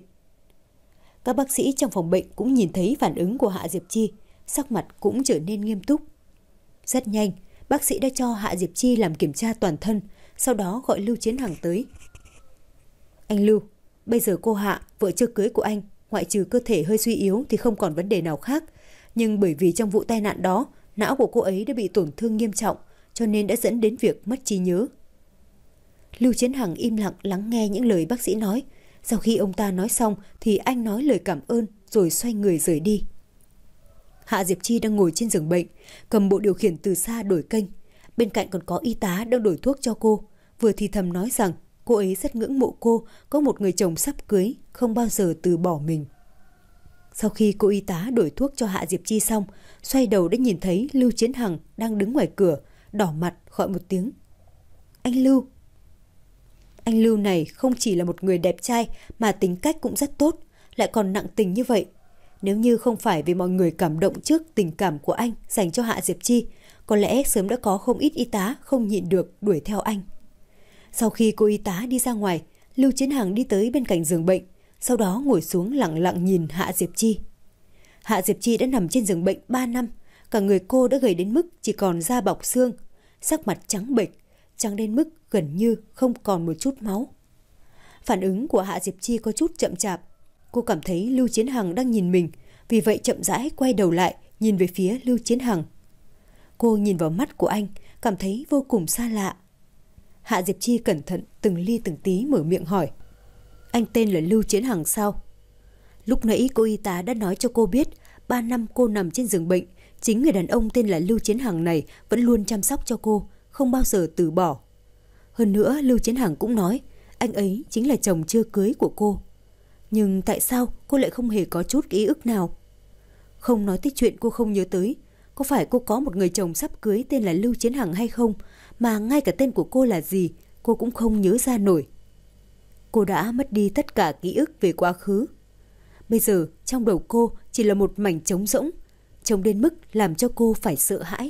Các bác sĩ trong phòng bệnh cũng nhìn thấy phản ứng của Hạ Diệp Chi, sắc mặt cũng trở nên nghiêm túc. Rất nhanh, bác sĩ đã cho Hạ Diệp Chi làm kiểm tra toàn thân, sau đó gọi Lưu Chiến Hằng tới. Anh Lưu, bây giờ cô Hạ, vợ chưa cưới của anh, ngoại trừ cơ thể hơi suy yếu thì không còn vấn đề nào khác. Nhưng bởi vì trong vụ tai nạn đó, não của cô ấy đã bị tổn thương nghiêm trọng, cho nên đã dẫn đến việc mất trí nhớ. Lưu Chiến Hằng im lặng lắng nghe những lời bác sĩ nói. Sau khi ông ta nói xong thì anh nói lời cảm ơn rồi xoay người rời đi. Hạ Diệp Chi đang ngồi trên giường bệnh, cầm bộ điều khiển từ xa đổi kênh. Bên cạnh còn có y tá đang đổi thuốc cho cô, vừa thì thầm nói rằng cô ấy rất ngưỡng mộ cô, có một người chồng sắp cưới, không bao giờ từ bỏ mình. Sau khi cô y tá đổi thuốc cho Hạ Diệp Chi xong, xoay đầu đã nhìn thấy Lưu Chiến Hằng đang đứng ngoài cửa, đỏ mặt gọi một tiếng. Anh Lưu. Anh Lưu này không chỉ là một người đẹp trai mà tính cách cũng rất tốt, lại còn nặng tình như vậy. Nếu như không phải vì mọi người cảm động trước tình cảm của anh dành cho Hạ Diệp Chi, có lẽ sớm đã có không ít y tá không nhịn được đuổi theo anh. Sau khi cô y tá đi ra ngoài, Lưu Chiến Hằng đi tới bên cạnh giường bệnh, sau đó ngồi xuống lặng lặng nhìn Hạ Diệp Chi. Hạ Diệp Chi đã nằm trên giường bệnh ba năm, cả người cô đã gầy đến mức chỉ còn da bọc xương, sắc mặt trắng bệch, trắng đến mức gần như không còn một chút máu. Phản ứng của Hạ Diệp Chi có chút chậm chạp. Cô cảm thấy Lưu Chiến Hằng đang nhìn mình, vì vậy chậm rãi quay đầu lại nhìn về phía Lưu Chiến Hằng. Cô nhìn vào mắt của anh, cảm thấy vô cùng xa lạ. Hạ Diệp Chi cẩn thận từng ly từng tí mở miệng hỏi. Anh tên là Lưu Chiến Hằng sao? Lúc nãy cô y tá đã nói cho cô biết, ba năm cô nằm trên giường bệnh, chính người đàn ông tên là Lưu Chiến Hằng này vẫn luôn chăm sóc cho cô, không bao giờ từ bỏ. Hơn nữa, Lưu Chiến Hằng cũng nói, anh ấy chính là chồng chưa cưới của cô. Nhưng tại sao cô lại không hề có chút ký ức nào? Không nói tới chuyện cô không nhớ tới, có phải cô có một người chồng sắp cưới tên là Lưu Chiến Hằng hay không, mà ngay cả tên của cô là gì cô cũng không nhớ ra nổi. Cô đã mất đi tất cả ký ức về quá khứ. Bây giờ trong đầu cô chỉ là một mảnh trống rỗng, trống đến mức làm cho cô phải sợ hãi.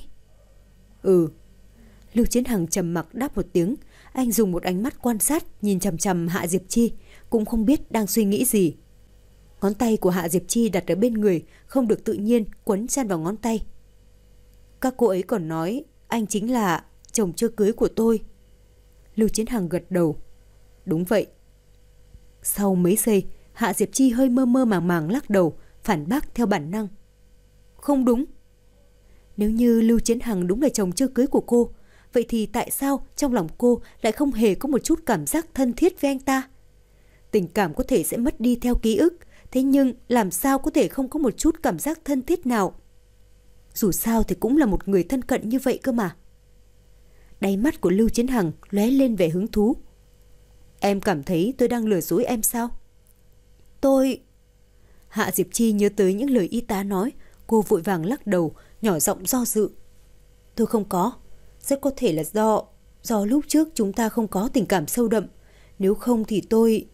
Ừ. Lưu Chiến Hằng trầm mặc đáp một tiếng. Anh dùng một ánh mắt quan sát nhìn chằm chằm Hạ Diệp Chi, cũng không biết đang suy nghĩ gì. Ngón tay của Hạ Diệp Chi đặt ở bên người, không được tự nhiên quấn chăn vào ngón tay. Các cô ấy còn nói anh chính là chồng chưa cưới của tôi. Lưu Chiến Hằng gật đầu. Đúng vậy. Sau mấy giây, Hạ Diệp Chi hơi mơ mơ màng màng lắc đầu, phản bác theo bản năng. Không đúng. Nếu như Lưu Chiến Hằng đúng là chồng chưa cưới của cô, vậy thì tại sao trong lòng cô lại không hề có một chút cảm giác thân thiết với anh ta? Tình cảm có thể sẽ mất đi theo ký ức, thế nhưng làm sao có thể không có một chút cảm giác thân thiết nào? Dù sao thì cũng là một người thân cận như vậy cơ mà. Đáy mắt của Lưu Chiến Hằng lóe lên vẻ hứng thú. Em cảm thấy tôi đang lừa dối em sao? Tôi... Hạ Diệp Chi nhớ tới những lời y tá nói, cô vội vàng lắc đầu, nhỏ giọng do dự. Tôi không có. Rất có thể là do... Do lúc trước chúng ta không có tình cảm sâu đậm. Nếu không thì tôi...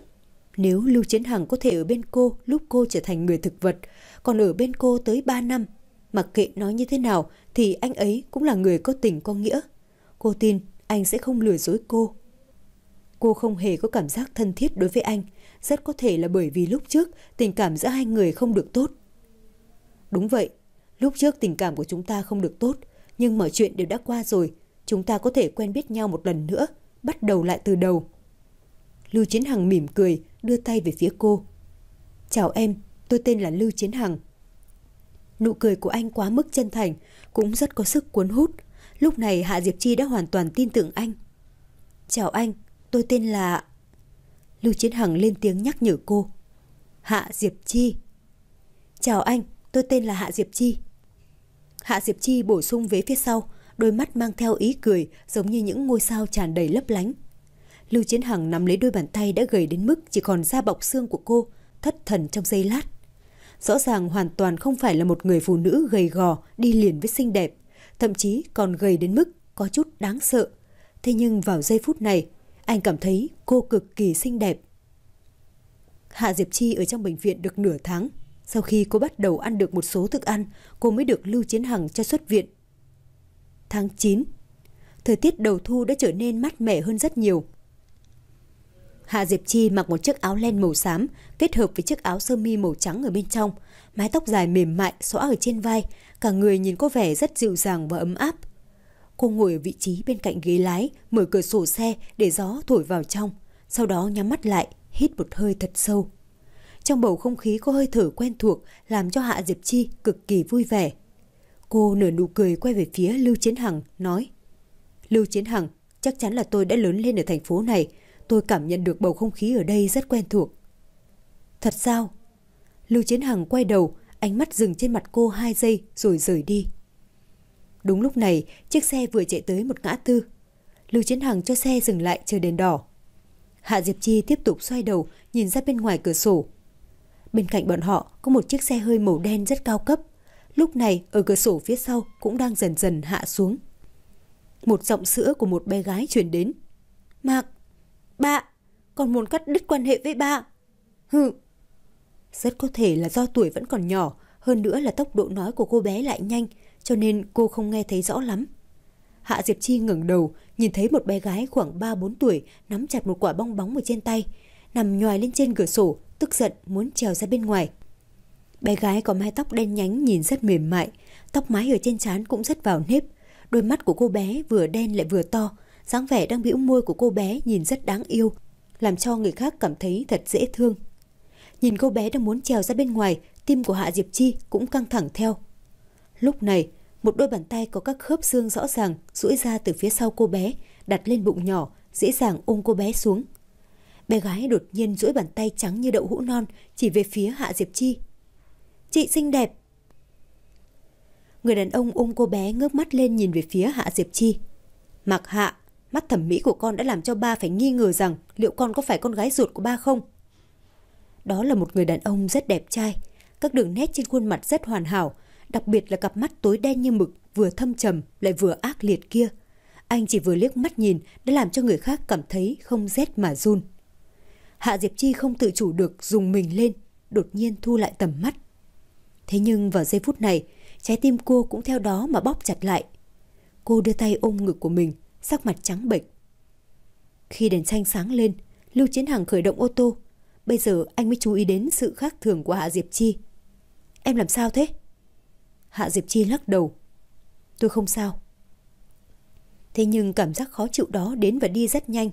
Nếu Lưu Chiến Hằng có thể ở bên cô lúc cô trở thành người thực vật, còn ở bên cô tới ba năm, mặc kệ nói như thế nào thì anh ấy cũng là người có tình có nghĩa. Cô tin anh sẽ không lừa dối cô. Cô không hề có cảm giác thân thiết đối với anh, rất có thể là bởi vì lúc trước tình cảm giữa hai người không được tốt. Đúng vậy, lúc trước tình cảm của chúng ta không được tốt, nhưng mọi chuyện đều đã qua rồi, chúng ta có thể quen biết nhau một lần nữa, bắt đầu lại từ đầu. Lưu Chiến Hằng mỉm cười, đưa tay về phía cô. Chào em, tôi tên là Lưu Chiến Hằng. Nụ cười của anh quá mức chân thành, cũng rất có sức cuốn hút. Lúc này Hạ Diệp Chi đã hoàn toàn tin tưởng anh. Chào anh, tôi tên là... Lưu Chiến Hằng lên tiếng nhắc nhở cô. Hạ Diệp Chi. Chào anh, tôi tên là Hạ Diệp Chi. Hạ Diệp Chi bổ sung vế phía sau, đôi mắt mang theo ý cười giống như những ngôi sao tràn đầy lấp lánh. Lưu Chiến Hằng nắm lấy đôi bàn tay đã gầy đến mức chỉ còn da bọc xương của cô, thất thần trong giây lát. Rõ ràng hoàn toàn không phải là một người phụ nữ gầy gò đi liền với xinh đẹp, thậm chí còn gầy đến mức có chút đáng sợ. Thế nhưng vào giây phút này, anh cảm thấy cô cực kỳ xinh đẹp. Hạ Diệp Chi ở trong bệnh viện được nửa tháng. Sau khi cô bắt đầu ăn được một số thức ăn, cô mới được Lưu Chiến Hằng cho xuất viện. Tháng chín. Thời tiết đầu thu đã trở nên mát mẻ hơn rất nhiều. Hạ Diệp Chi mặc một chiếc áo len màu xám kết hợp với chiếc áo sơ mi màu trắng ở bên trong, mái tóc dài mềm mại xõa ở trên vai, cả người nhìn có vẻ rất dịu dàng và ấm áp. Cô ngồi ở vị trí bên cạnh ghế lái, mở cửa sổ xe để gió thổi vào trong, sau đó nhắm mắt lại, hít một hơi thật sâu. Trong bầu không khí có hơi thở quen thuộc làm cho Hạ Diệp Chi cực kỳ vui vẻ. Cô nở nụ cười quay về phía Lưu Chiến Hằng, nói: Lưu Chiến Hằng, chắc chắn là tôi đã lớn lên ở thành phố này, tôi cảm nhận được bầu không khí ở đây rất quen thuộc. Thật sao? Lưu Chiến Hằng quay đầu, ánh mắt dừng trên mặt cô hai giây rồi rời đi. Đúng lúc này, chiếc xe vừa chạy tới một ngã tư. Lưu Chiến Hằng cho xe dừng lại chờ đèn đỏ. Hạ Diệp Chi tiếp tục xoay đầu, nhìn ra bên ngoài cửa sổ. Bên cạnh bọn họ có một chiếc xe hơi màu đen rất cao cấp. Lúc này ở cửa sổ phía sau cũng đang dần dần hạ xuống. Một giọng sữa của một bé gái truyền đến. Mạc, ba, con muốn cắt đứt quan hệ với ba. Hừ. Rất có thể là do tuổi vẫn còn nhỏ, hơn nữa là tốc độ nói của cô bé lại nhanh, cho nên cô không nghe thấy rõ lắm. Hạ Diệp Chi ngẩng đầu, nhìn thấy một bé gái khoảng ba bốn tuổi nắm chặt một quả bong bóng ở trên tay, nằm nhoài lên trên cửa sổ, tức giận muốn trèo ra bên ngoài. Bé gái có mái tóc đen nhánh nhìn rất mềm mại, tóc mái ở trên trán cũng rất vào nếp. Đôi mắt của cô bé vừa đen lại vừa to, dáng vẻ đang bĩu môi của cô bé nhìn rất đáng yêu, làm cho người khác cảm thấy thật dễ thương. Nhìn cô bé đang muốn trèo ra bên ngoài, tim của Hạ Diệp Chi cũng căng thẳng theo. Lúc này, một đôi bàn tay có các khớp xương rõ ràng duỗi ra từ phía sau cô bé, đặt lên bụng nhỏ, dễ dàng ôm cô bé xuống. Bé gái đột nhiên duỗi bàn tay trắng như đậu hũ non chỉ về phía Hạ Diệp Chi. Chị xinh đẹp. Người đàn ông ôm cô bé ngước mắt lên nhìn về phía Hạ Diệp Chi. Mạc Hạ, mắt thẩm mỹ của con đã làm cho ba phải nghi ngờ rằng liệu con có phải con gái ruột của ba không? Đó là một người đàn ông rất đẹp trai, các đường nét trên khuôn mặt rất hoàn hảo, đặc biệt là cặp mắt tối đen như mực, vừa thâm trầm lại vừa ác liệt kia. Anh chỉ vừa liếc mắt nhìn đã làm cho người khác cảm thấy không rét mà run. Hạ Diệp Chi không tự chủ được rùng mình lên, đột nhiên thu lại tầm mắt. Thế nhưng vào giây phút này, trái tim cô cũng theo đó mà bóp chặt lại. Cô đưa tay ôm ngực của mình, sắc mặt trắng bệch. Khi đèn xanh sáng lên, Lưu Chiến Hằng khởi động ô tô. Bây giờ anh mới chú ý đến sự khác thường của Hạ Diệp Chi. Em làm sao thế? Hạ Diệp Chi lắc đầu. Tôi không sao. Thế nhưng cảm giác khó chịu đó đến và đi rất nhanh.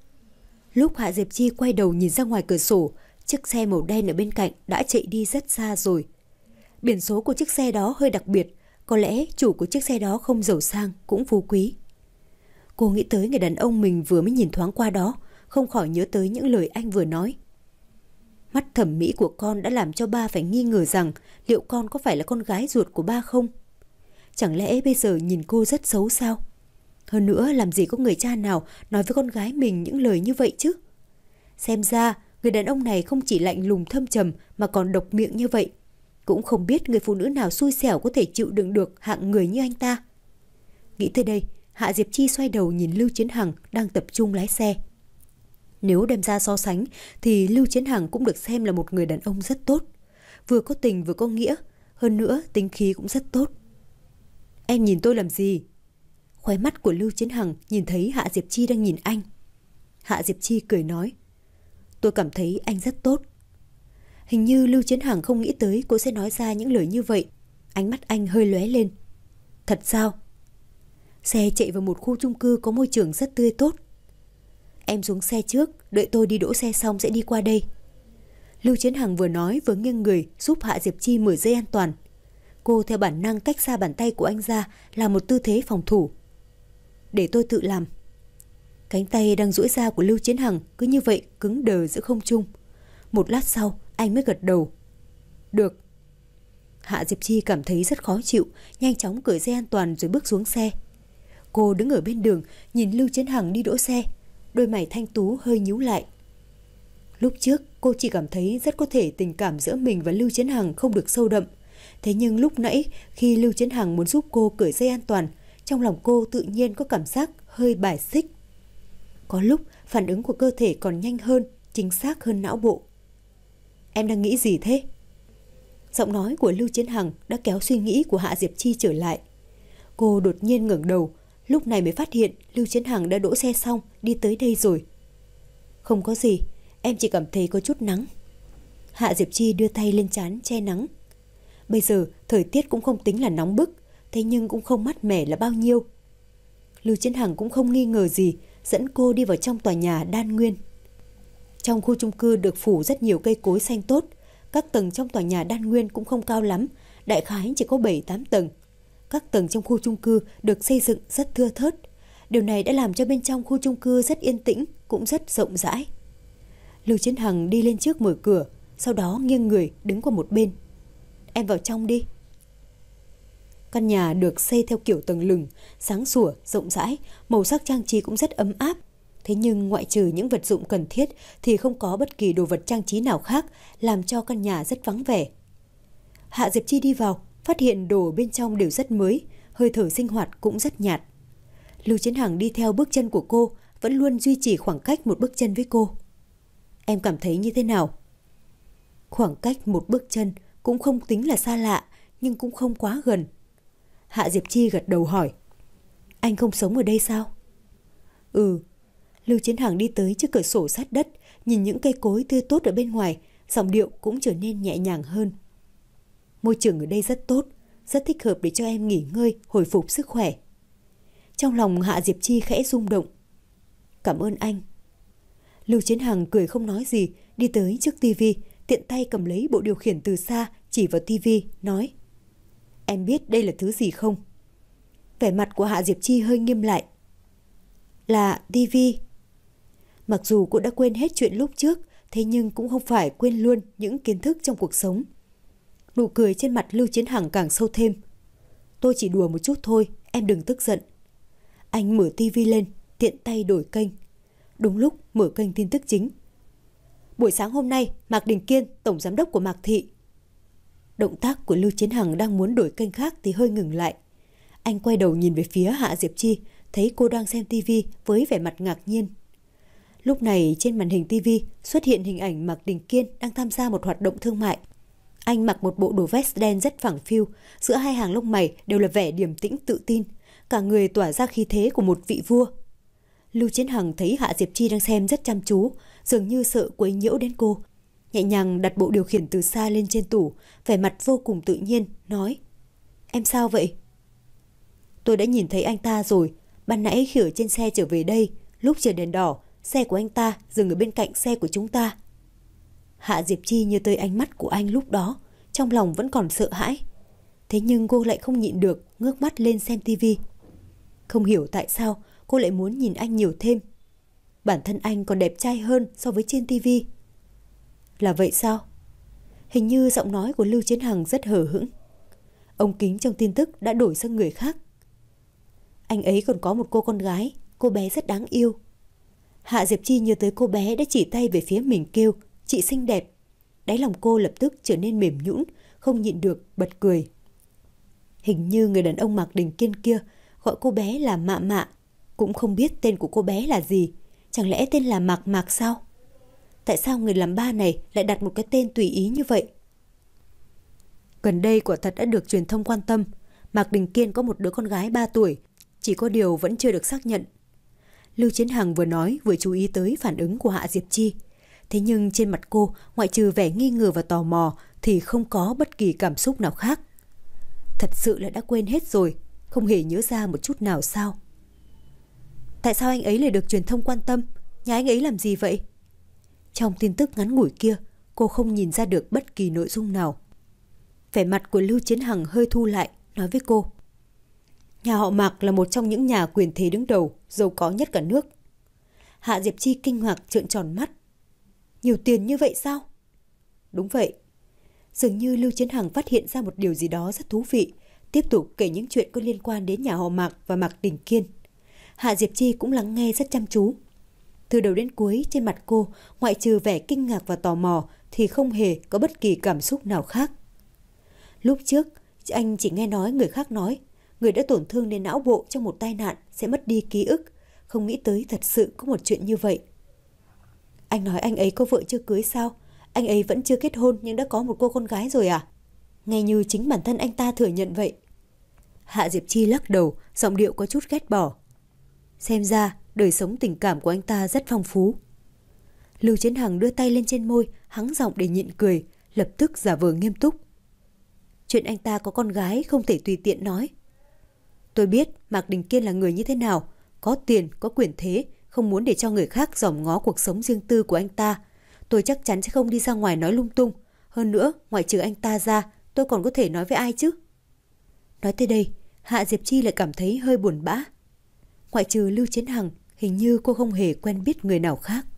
Lúc Hạ Diệp Chi quay đầu nhìn ra ngoài cửa sổ, chiếc xe màu đen ở bên cạnh đã chạy đi rất xa rồi. Biển số của chiếc xe đó hơi đặc biệt, có lẽ chủ của chiếc xe đó không giàu sang cũng phú quý. Cô nghĩ tới người đàn ông mình vừa mới nhìn thoáng qua đó, không khỏi nhớ tới những lời anh vừa nói. Mắt thẩm mỹ của con đã làm cho ba phải nghi ngờ rằng liệu con có phải là con gái ruột của ba không? Chẳng lẽ bây giờ nhìn cô rất xấu sao? Hơn nữa làm gì có người cha nào nói với con gái mình những lời như vậy chứ? Xem ra người đàn ông này không chỉ lạnh lùng thâm trầm mà còn độc miệng như vậy. Cũng không biết người phụ nữ nào xui xẻo có thể chịu đựng được hạng người như anh ta. Nghĩ tới đây, Hạ Diệp Chi xoay đầu nhìn Lưu Chiến Hằng đang tập trung lái xe. Nếu đem ra so sánh thì Lưu Chiến Hằng cũng được xem là một người đàn ông rất tốt. Vừa có tình vừa có nghĩa, hơn nữa tính khí cũng rất tốt. Em nhìn tôi làm gì? Khóe mắt của Lưu Chiến Hằng nhìn thấy Hạ Diệp Chi đang nhìn anh. Hạ Diệp Chi cười nói. Tôi cảm thấy anh rất tốt. Hình như Lưu Chiến Hằng không nghĩ tới cô sẽ nói ra những lời như vậy. Ánh mắt anh hơi lóe lên. Thật sao? Xe chạy vào một khu chung cư có môi trường rất tươi tốt. Em xuống xe trước, đợi tôi đi đỗ xe xong sẽ đi qua đây. Lưu Chiến Hằng vừa nói vừa nghiêng người giúp Hạ Diệp Chi mở dây an toàn. Cô theo bản năng cách xa bàn tay của anh ra, là một tư thế phòng thủ. Để tôi tự làm. Cánh tay đang duỗi ra của Lưu Chiến Hằng cứ như vậy cứng đờ giữa không trung. Một lát sau anh mới gật đầu. Được. Hạ Diệp Chi cảm thấy rất khó chịu, nhanh chóng cởi dây an toàn rồi bước xuống xe. Cô đứng ở bên đường nhìn Lưu Chiến Hằng đi đỗ xe, đôi mày thanh tú hơi nhíu lại. Lúc trước cô chỉ cảm thấy rất có thể tình cảm giữa mình và Lưu Chiến Hằng không được sâu đậm. Thế nhưng lúc nãy khi Lưu Chiến Hằng muốn giúp cô cởi dây an toàn, trong lòng cô tự nhiên có cảm giác hơi bài xích. Có lúc phản ứng của cơ thể còn nhanh hơn, chính xác hơn não bộ. Em đang nghĩ gì thế? Giọng nói của Lưu Chiến Hằng đã kéo suy nghĩ của Hạ Diệp Chi trở lại. Cô đột nhiên ngẩng đầu, lúc này mới phát hiện Lưu Chiến Hằng đã đỗ xe xong, đi tới đây rồi. Không có gì, em chỉ cảm thấy có chút nắng. Hạ Diệp Chi đưa tay lên trán che nắng. Bây giờ thời tiết cũng không tính là nóng bức, thế nhưng cũng không mát mẻ là bao nhiêu. Lưu Chiến Hằng cũng không nghi ngờ gì, dẫn cô đi vào trong tòa nhà Đan Nguyên. Trong khu chung cư được phủ rất nhiều cây cối xanh tốt. Các tầng trong tòa nhà Đan Nguyên cũng không cao lắm, đại khái chỉ có bảy tám tầng. Các tầng trong khu chung cư được xây dựng rất thưa thớt. Điều này đã làm cho bên trong khu chung cư rất yên tĩnh, cũng rất rộng rãi. Lưu Chiến Hằng đi lên trước mở cửa, sau đó nghiêng người đứng qua một bên. Em vào trong đi. Căn nhà được xây theo kiểu tầng lừng, sáng sủa, rộng rãi, màu sắc trang trí cũng rất ấm áp. Thế nhưng ngoại trừ những vật dụng cần thiết thì không có bất kỳ đồ vật trang trí nào khác, làm cho căn nhà rất vắng vẻ. Hạ Diệp Chi đi vào, phát hiện đồ bên trong đều rất mới, hơi thở sinh hoạt cũng rất nhạt. Lưu Chiến Hằng đi theo bước chân của cô, vẫn luôn duy trì khoảng cách một bước chân với cô. Em cảm thấy như thế nào? Khoảng cách một bước chân cũng không tính là xa lạ, nhưng cũng không quá gần. Hạ Diệp Chi gật đầu hỏi. Anh không sống ở đây sao? Ừ. Lưu Chiến Hằng đi tới trước cửa sổ sát đất, nhìn những cây cối tươi tốt ở bên ngoài, giọng điệu cũng trở nên nhẹ nhàng hơn. Môi trường ở đây rất tốt, rất thích hợp để cho em nghỉ ngơi, hồi phục sức khỏe. Trong lòng Hạ Diệp Chi khẽ rung động. Cảm ơn anh. Lưu Chiến Hằng cười không nói gì, đi tới trước tivi, tiện tay cầm lấy bộ điều khiển từ xa, chỉ vào tivi, nói. Em biết đây là thứ gì không? Vẻ mặt của Hạ Diệp Chi hơi nghiêm lại. Là tivi. Mặc dù cô đã quên hết chuyện lúc trước, thế nhưng cũng không phải quên luôn những kiến thức trong cuộc sống. Nụ cười trên mặt Lưu Chiến Hằng càng sâu thêm. Tôi chỉ đùa một chút thôi, em đừng tức giận. Anh mở tivi lên, tiện tay đổi kênh. Đúng lúc mở kênh tin tức chính. Buổi sáng hôm nay, Mạc Đình Kiên, tổng giám đốc của Mạc Thị. Động tác của Lưu Chiến Hằng đang muốn đổi kênh khác thì hơi ngừng lại. Anh quay đầu nhìn về phía Hạ Diệp Chi, thấy cô đang xem tivi với vẻ mặt ngạc nhiên. Lúc này trên màn hình tivi xuất hiện hình ảnh Mạc Đình Kiên đang tham gia một hoạt động thương mại. Anh mặc một bộ đồ vest đen rất phẳng phiu, giữa hai hàng lông mày đều là vẻ điềm tĩnh tự tin, cả người tỏa ra khí thế của một vị vua. Lưu Chiến Hằng thấy Hạ Diệp Chi đang xem rất chăm chú, dường như sợ quấy nhiễu đến cô. Nhẹ nhàng đặt bộ điều khiển từ xa lên trên tủ, vẻ mặt vô cùng tự nhiên, nói. Em sao vậy? Tôi đã nhìn thấy anh ta rồi, ban nãy khi ở trên xe trở về đây, lúc chờ đèn đỏ, xe của anh ta dừng ở bên cạnh xe của chúng ta. Hạ Diệp Chi nhớ tới ánh mắt của anh lúc đó, trong lòng vẫn còn sợ hãi. Thế nhưng cô lại không nhịn được, ngước mắt lên xem tivi. Không hiểu tại sao cô lại muốn nhìn anh nhiều thêm. Bản thân anh còn đẹp trai hơn so với trên tivi. Là vậy sao? Hình như giọng nói của Lưu Chiến Hằng rất hờ hững. Ống kính trong tin tức đã đổi sang người khác. Anh ấy còn có một cô con gái, cô bé rất đáng yêu. Hạ Diệp Chi nhớ tới cô bé đã chỉ tay về phía mình kêu, chị xinh đẹp. Đáy lòng cô lập tức trở nên mềm nhũn, không nhịn được bật cười. Hình như người đàn ông Mạc Đình Kiên kia gọi cô bé là Mạ Mạ, cũng không biết tên của cô bé là gì. Chẳng lẽ tên là Mạc Mạc sao? Tại sao người làm ba này lại đặt một cái tên tùy ý như vậy? Gần đây quả thật đã được truyền thông quan tâm. Mạc Đình Kiên có một đứa con gái ba tuổi, chỉ có điều vẫn chưa được xác nhận. Lưu Chiến Hằng vừa nói vừa chú ý tới phản ứng của Hạ Diệp Chi. Thế nhưng trên mặt cô, ngoại trừ vẻ nghi ngờ và tò mò thì không có bất kỳ cảm xúc nào khác. Thật sự là đã quên hết rồi, không hề nhớ ra một chút nào sao? Tại sao anh ấy lại được truyền thông quan tâm? Nhà anh ấy làm gì vậy? Trong tin tức ngắn ngủi kia, cô không nhìn ra được bất kỳ nội dung nào. Vẻ mặt của Lưu Chiến Hằng hơi thu lại, nói với cô. Nhà họ Mạc là một trong những nhà quyền thế đứng đầu, giàu có nhất cả nước. Hạ Diệp Chi kinh ngạc trợn tròn mắt. Nhiều tiền như vậy sao? Đúng vậy. Dường như Lưu Chiến Hằng phát hiện ra một điều gì đó rất thú vị, tiếp tục kể những chuyện có liên quan đến nhà họ Mạc và Mạc Đình Kiên. Hạ Diệp Chi cũng lắng nghe rất chăm chú. Từ đầu đến cuối trên mặt cô, ngoại trừ vẻ kinh ngạc và tò mò thì không hề có bất kỳ cảm xúc nào khác. Lúc trước, anh chỉ nghe nói người khác nói, người đã tổn thương đến não bộ trong một tai nạn sẽ mất đi ký ức, không nghĩ tới thật sự có một chuyện như vậy. Anh nói anh ấy có vợ chưa cưới sao? Anh ấy vẫn chưa kết hôn nhưng đã có một cô con gái rồi à? Nghe như chính bản thân anh ta thừa nhận vậy. Hạ Diệp Chi lắc đầu, giọng điệu có chút ghét bỏ. Xem ra đời sống tình cảm của anh ta rất phong phú. Lưu Chiến Hằng đưa tay lên trên môi, hắng giọng để nhịn cười, lập tức giả vờ nghiêm túc. Chuyện anh ta có con gái không thể tùy tiện nói. Tôi biết Mạc Đình Kiên là người như thế nào, có tiền, có quyền thế, không muốn để cho người khác dòm ngó cuộc sống riêng tư của anh ta. Tôi chắc chắn sẽ không đi ra ngoài nói lung tung. Hơn nữa, ngoại trừ anh ta ra, tôi còn có thể nói với ai chứ? Nói tới đây, Hạ Diệp Chi lại cảm thấy hơi buồn bã. Ngoại trừ Lưu Chiến Hằng, hình như cô không hề quen biết người nào khác.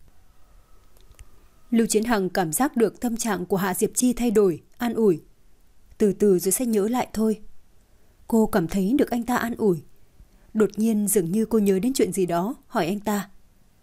Lưu Chiến Hằng cảm giác được tâm trạng của Hạ Diệp Chi thay đổi, an ủi. Từ từ rồi sẽ nhớ lại thôi. Cô cảm thấy được anh ta an ủi. Đột nhiên dường như cô nhớ đến chuyện gì đó, hỏi anh ta.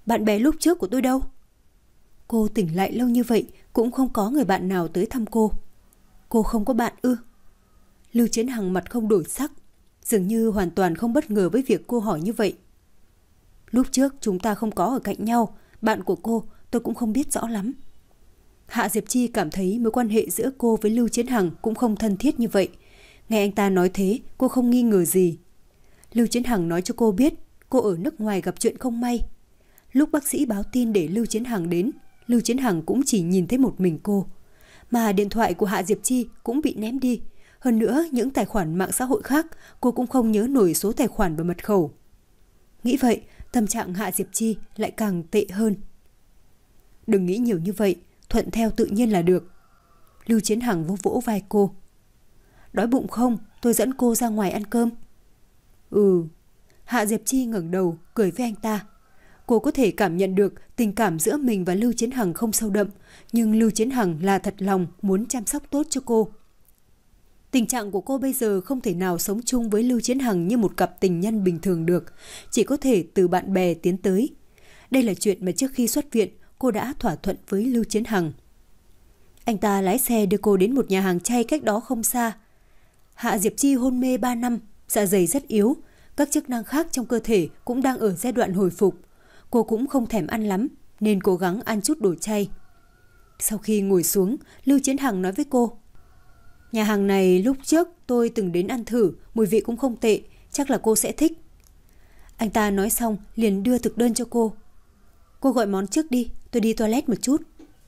Bạn bè lúc trước của tôi đâu? Cô tỉnh lại lâu như vậy cũng không có người bạn nào tới thăm cô. Cô không có bạn ư? Lưu Chiến Hằng mặt không đổi sắc, dường như hoàn toàn không bất ngờ với việc cô hỏi như vậy. Lúc trước chúng ta không có ở cạnh nhau, bạn của cô tôi cũng không biết rõ lắm. Hạ Diệp Chi cảm thấy mối quan hệ giữa cô với Lưu Chiến Hằng cũng không thân thiết như vậy. Nghe anh ta nói thế, cô không nghi ngờ gì. Lưu Chiến Hằng nói cho cô biết cô ở nước ngoài gặp chuyện không may. Lúc bác sĩ báo tin để Lưu Chiến Hằng đến, Lưu Chiến Hằng cũng chỉ nhìn thấy một mình cô. Mà điện thoại của Hạ Diệp Chi cũng bị ném đi. Hơn nữa, những tài khoản mạng xã hội khác cô cũng không nhớ nổi số tài khoản và mật khẩu. Nghĩ vậy, tâm trạng Hạ Diệp Chi lại càng tệ hơn. Đừng nghĩ nhiều như vậy, thuận theo tự nhiên là được. Lưu Chiến Hằng vỗ vỗ vai cô. Đói bụng không? Tôi dẫn cô ra ngoài ăn cơm. Ừ. Hạ Diệp Chi ngẩng đầu, cười với anh ta. Cô có thể cảm nhận được tình cảm giữa mình và Lưu Chiến Hằng không sâu đậm, nhưng Lưu Chiến Hằng là thật lòng muốn chăm sóc tốt cho cô. Tình trạng của cô bây giờ không thể nào sống chung với Lưu Chiến Hằng như một cặp tình nhân bình thường được, chỉ có thể từ bạn bè tiến tới. Đây là chuyện mà trước khi xuất viện cô đã thỏa thuận với Lưu Chiến Hằng. Anh ta lái xe đưa cô đến một nhà hàng chay cách đó không xa. Hạ Diệp Chi hôn mê ba năm, dạ dày rất yếu, các chức năng khác trong cơ thể cũng đang ở giai đoạn hồi phục. Cô cũng không thèm ăn lắm nên cố gắng ăn chút đồ chay. Sau khi ngồi xuống, Lưu Chiến Hằng nói với cô. Nhà hàng này lúc trước tôi từng đến ăn thử, mùi vị cũng không tệ, chắc là cô sẽ thích. Anh ta nói xong liền đưa thực đơn cho cô. Cô gọi món trước đi, tôi đi toilet một chút.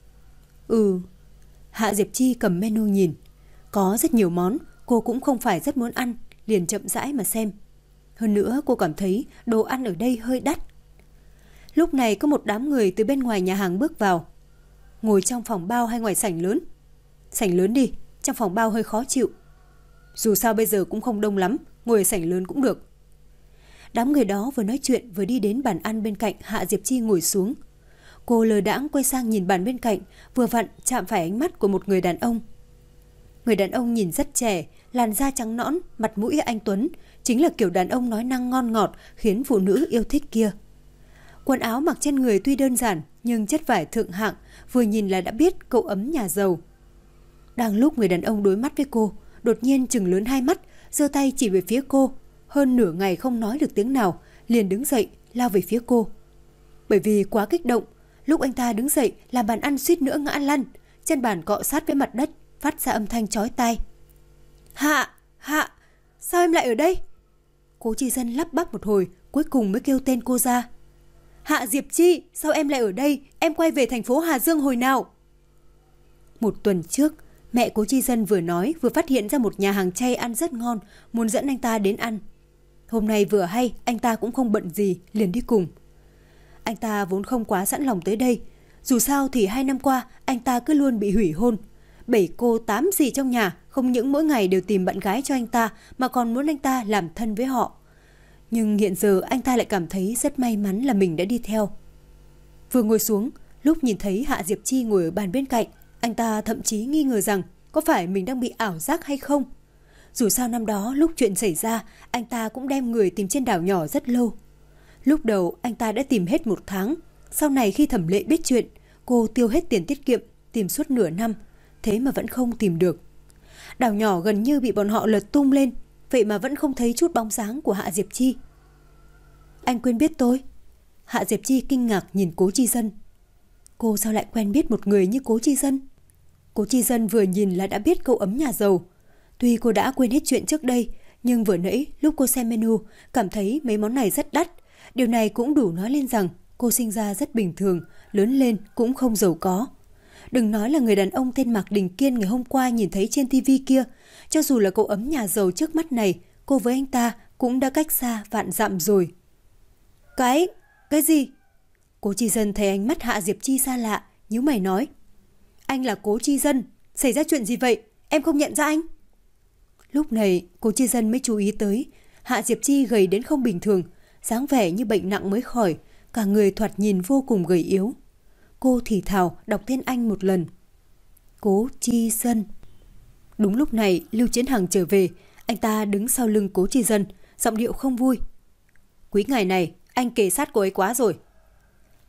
Ừ. Hạ Diệp Chi cầm menu nhìn. Có rất nhiều món, cô cũng không phải rất muốn ăn, liền chậm rãi mà xem. Hơn nữa cô cảm thấy đồ ăn ở đây hơi đắt. Lúc này có một đám người từ bên ngoài nhà hàng bước vào. Ngồi trong phòng bao hay ngoài sảnh lớn? Sảnh lớn đi, trong phòng bao hơi khó chịu. Dù sao bây giờ cũng không đông lắm, ngồi ở sảnh lớn cũng được. Đám người đó vừa nói chuyện vừa đi đến bàn ăn bên cạnh Hạ Diệp Chi ngồi xuống. Cô lờ đãng quay sang nhìn bàn bên cạnh, vừa vặn chạm phải ánh mắt của một người đàn ông. Người đàn ông nhìn rất trẻ, làn da trắng nõn, mặt mũi anh tuấn, chính là kiểu đàn ông nói năng ngon ngọt khiến phụ nữ yêu thích kia. Quần áo mặc trên người tuy đơn giản nhưng chất vải thượng hạng, vừa nhìn là đã biết cậu ấm nhà giàu. Đang lúc người đàn ông đối mắt với cô, đột nhiên trừng lớn hai mắt, giơ tay chỉ về phía cô. Hơn nửa ngày không nói được tiếng nào, liền đứng dậy lao về phía cô. Bởi vì quá kích động, lúc anh ta đứng dậy làm bàn ăn suýt nữa ngã lăn, chân bàn cọ sát với mặt đất, phát ra âm thanh chói tai. Hạ, Hạ, sao em lại ở đây? Cố Chi Dân lắp bắp một hồi, cuối cùng mới kêu tên cô ra. Hạ Diệp Chi, sao em lại ở đây? Em quay về thành phố Hà Dương hồi nào? Một tuần trước, mẹ Cố Chi Dân vừa nói vừa phát hiện ra một nhà hàng chay ăn rất ngon, muốn dẫn anh ta đến ăn. Hôm nay vừa hay anh ta cũng không bận gì, liền đi cùng. Anh ta vốn không quá sẵn lòng tới đây. Dù sao thì hai năm qua anh ta cứ luôn bị hủy hôn. Bảy cô tám dì trong nhà không những mỗi ngày đều tìm bạn gái cho anh ta mà còn muốn anh ta làm thân với họ. Nhưng hiện giờ anh ta lại cảm thấy rất may mắn là mình đã đi theo. Vừa ngồi xuống, lúc nhìn thấy Hạ Diệp Chi ngồi ở bàn bên cạnh, anh ta thậm chí nghi ngờ rằng có phải mình đang bị ảo giác hay không. Dù sao năm đó lúc chuyện xảy ra, anh ta cũng đem người tìm trên đảo nhỏ rất lâu. Lúc đầu anh ta đã tìm hết một tháng. Sau này khi Thẩm Lệ biết chuyện, cô tiêu hết tiền tiết kiệm, tìm suốt nửa năm, thế mà vẫn không tìm được. Đảo nhỏ gần như bị bọn họ lật tung lên, vậy mà vẫn không thấy chút bóng dáng của Hạ Diệp Chi. Anh quên biết tôi? Hạ Diệp Chi kinh ngạc nhìn Cố Chi Dân. Cô sao lại quen biết một người như Cố Chi Dân? Cố Chi Dân vừa nhìn là đã biết cậu ấm nhà giàu. Tuy cô đã quên hết chuyện trước đây, nhưng vừa nãy lúc cô xem menu, cảm thấy mấy món này rất đắt. Điều này cũng đủ nói lên rằng cô sinh ra rất bình thường, lớn lên cũng không giàu có. Đừng nói là người đàn ông tên Mạc Đình Kiên ngày hôm qua nhìn thấy trên tivi kia, cho dù là cậu ấm nhà giàu trước mắt này, cô với anh ta cũng đã cách xa vạn dặm rồi. Cái... cái gì? Cố Chi Dân thấy ánh mắt Hạ Diệp Chi xa lạ, nhíu mày nói. Anh là Cố Chi Dân, xảy ra chuyện gì vậy? Em không nhận ra anh. Lúc này, Cố Chi Dân mới chú ý tới, Hạ Diệp Chi gầy đến không bình thường, dáng vẻ như bệnh nặng mới khỏi, cả người thoạt nhìn vô cùng gầy yếu. Cô thì thào đọc tên anh một lần. Cố Chi Dân. Đúng lúc này, Lưu Chiến Hằng trở về, anh ta đứng sau lưng Cố Chi Dân, giọng điệu không vui. Quý ngài này, anh kề sát cô ấy quá rồi.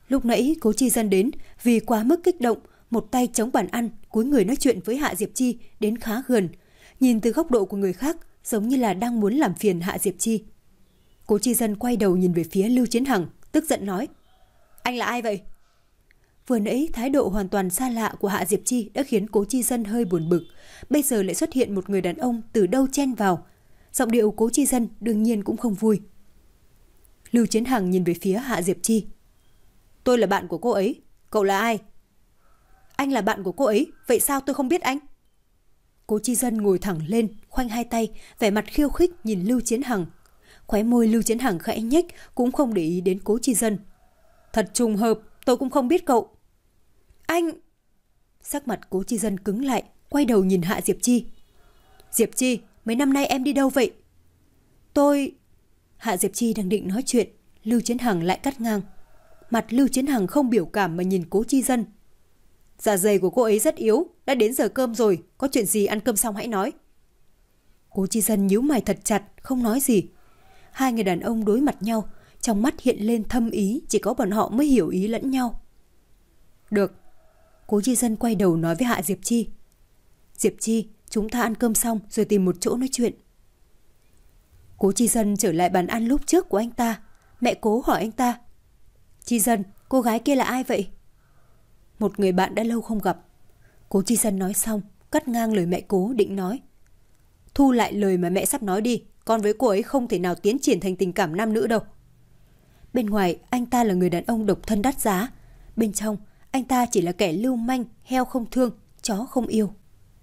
Lúc nãy Cố Chi Dân đến vì quá mức kích động, một tay chống bàn ăn, cúi người nói chuyện với Hạ Diệp Chi đến khá gần. Nhìn từ góc độ của người khác, giống như là đang muốn làm phiền Hạ Diệp Chi. Cố Chi Dân quay đầu nhìn về phía Lưu Chiến Hằng, tức giận nói: Anh là ai vậy? Vừa nãy thái độ hoàn toàn xa lạ của Hạ Diệp Chi đã khiến Cố Chi Dân hơi buồn bực. Bây giờ lại xuất hiện một người đàn ông từ đâu chen vào. Giọng điệu Cố Chi Dân đương nhiên cũng không vui. Lưu Chiến Hằng nhìn về phía Hạ Diệp Chi. Tôi là bạn của cô ấy, cậu là ai? Anh là bạn của cô ấy, vậy sao tôi không biết anh? Cố Chi Dân ngồi thẳng lên, khoanh hai tay, vẻ mặt khiêu khích nhìn Lưu Chiến Hằng. Khóe môi Lưu Chiến Hằng khẽ nhếch, cũng không để ý đến Cố Chi Dân. Thật trùng hợp, tôi cũng không biết cậu. Anh... Sắc mặt Cố Chi Dân cứng lại, quay đầu nhìn Hạ Diệp Chi. Diệp Chi, mấy năm nay em đi đâu vậy? Tôi... Hạ Diệp Chi đang định nói chuyện, Lưu Chiến Hằng lại cắt ngang. Mặt Lưu Chiến Hằng không biểu cảm mà nhìn Cố Chi Dân. Dạ dày của cô ấy rất yếu, đã đến giờ cơm rồi, có chuyện gì ăn cơm xong hãy nói. Cố Chi Dân nhíu mày thật chặt, không nói gì. Hai người đàn ông đối mặt nhau, trong mắt hiện lên thâm ý, chỉ có bọn họ mới hiểu ý lẫn nhau. Được. Cố Chi Dân quay đầu nói với Hạ Diệp Chi. Diệp Chi, chúng ta ăn cơm xong rồi tìm một chỗ nói chuyện. Cố Chi Dân trở lại bàn ăn lúc trước của anh ta. Mẹ Cố hỏi anh ta. Chi Dân, cô gái kia là ai vậy? Một người bạn đã lâu không gặp. Cố Chi Dân nói xong, cắt ngang lời mẹ Cố định nói. Thu lại lời mà mẹ sắp nói đi, con với cô ấy không thể nào tiến triển thành tình cảm nam nữ đâu. Bên ngoài, anh ta là người đàn ông độc thân đắt giá. Bên trong, anh ta chỉ là kẻ lưu manh, heo không thương, chó không yêu.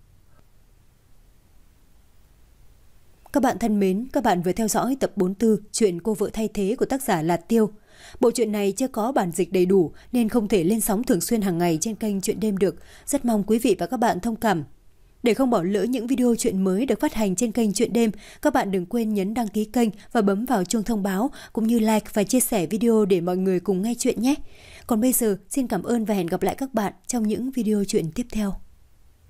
Các bạn thân mến, các bạn vừa theo dõi tập bốn mươi tư chuyện Cô vợ thay thế của tác giả Lạt Tiêu. Bộ truyện này chưa có bản dịch đầy đủ nên không thể lên sóng thường xuyên hàng ngày trên kênh Chuyện Đêm được. Rất mong quý vị và các bạn thông cảm. Để không bỏ lỡ những video chuyện mới được phát hành trên kênh Chuyện Đêm, các bạn đừng quên nhấn đăng ký kênh và bấm vào chuông thông báo, cũng như like và chia sẻ video để mọi người cùng nghe chuyện nhé. Còn bây giờ, xin cảm ơn và hẹn gặp lại các bạn trong những video chuyện tiếp theo.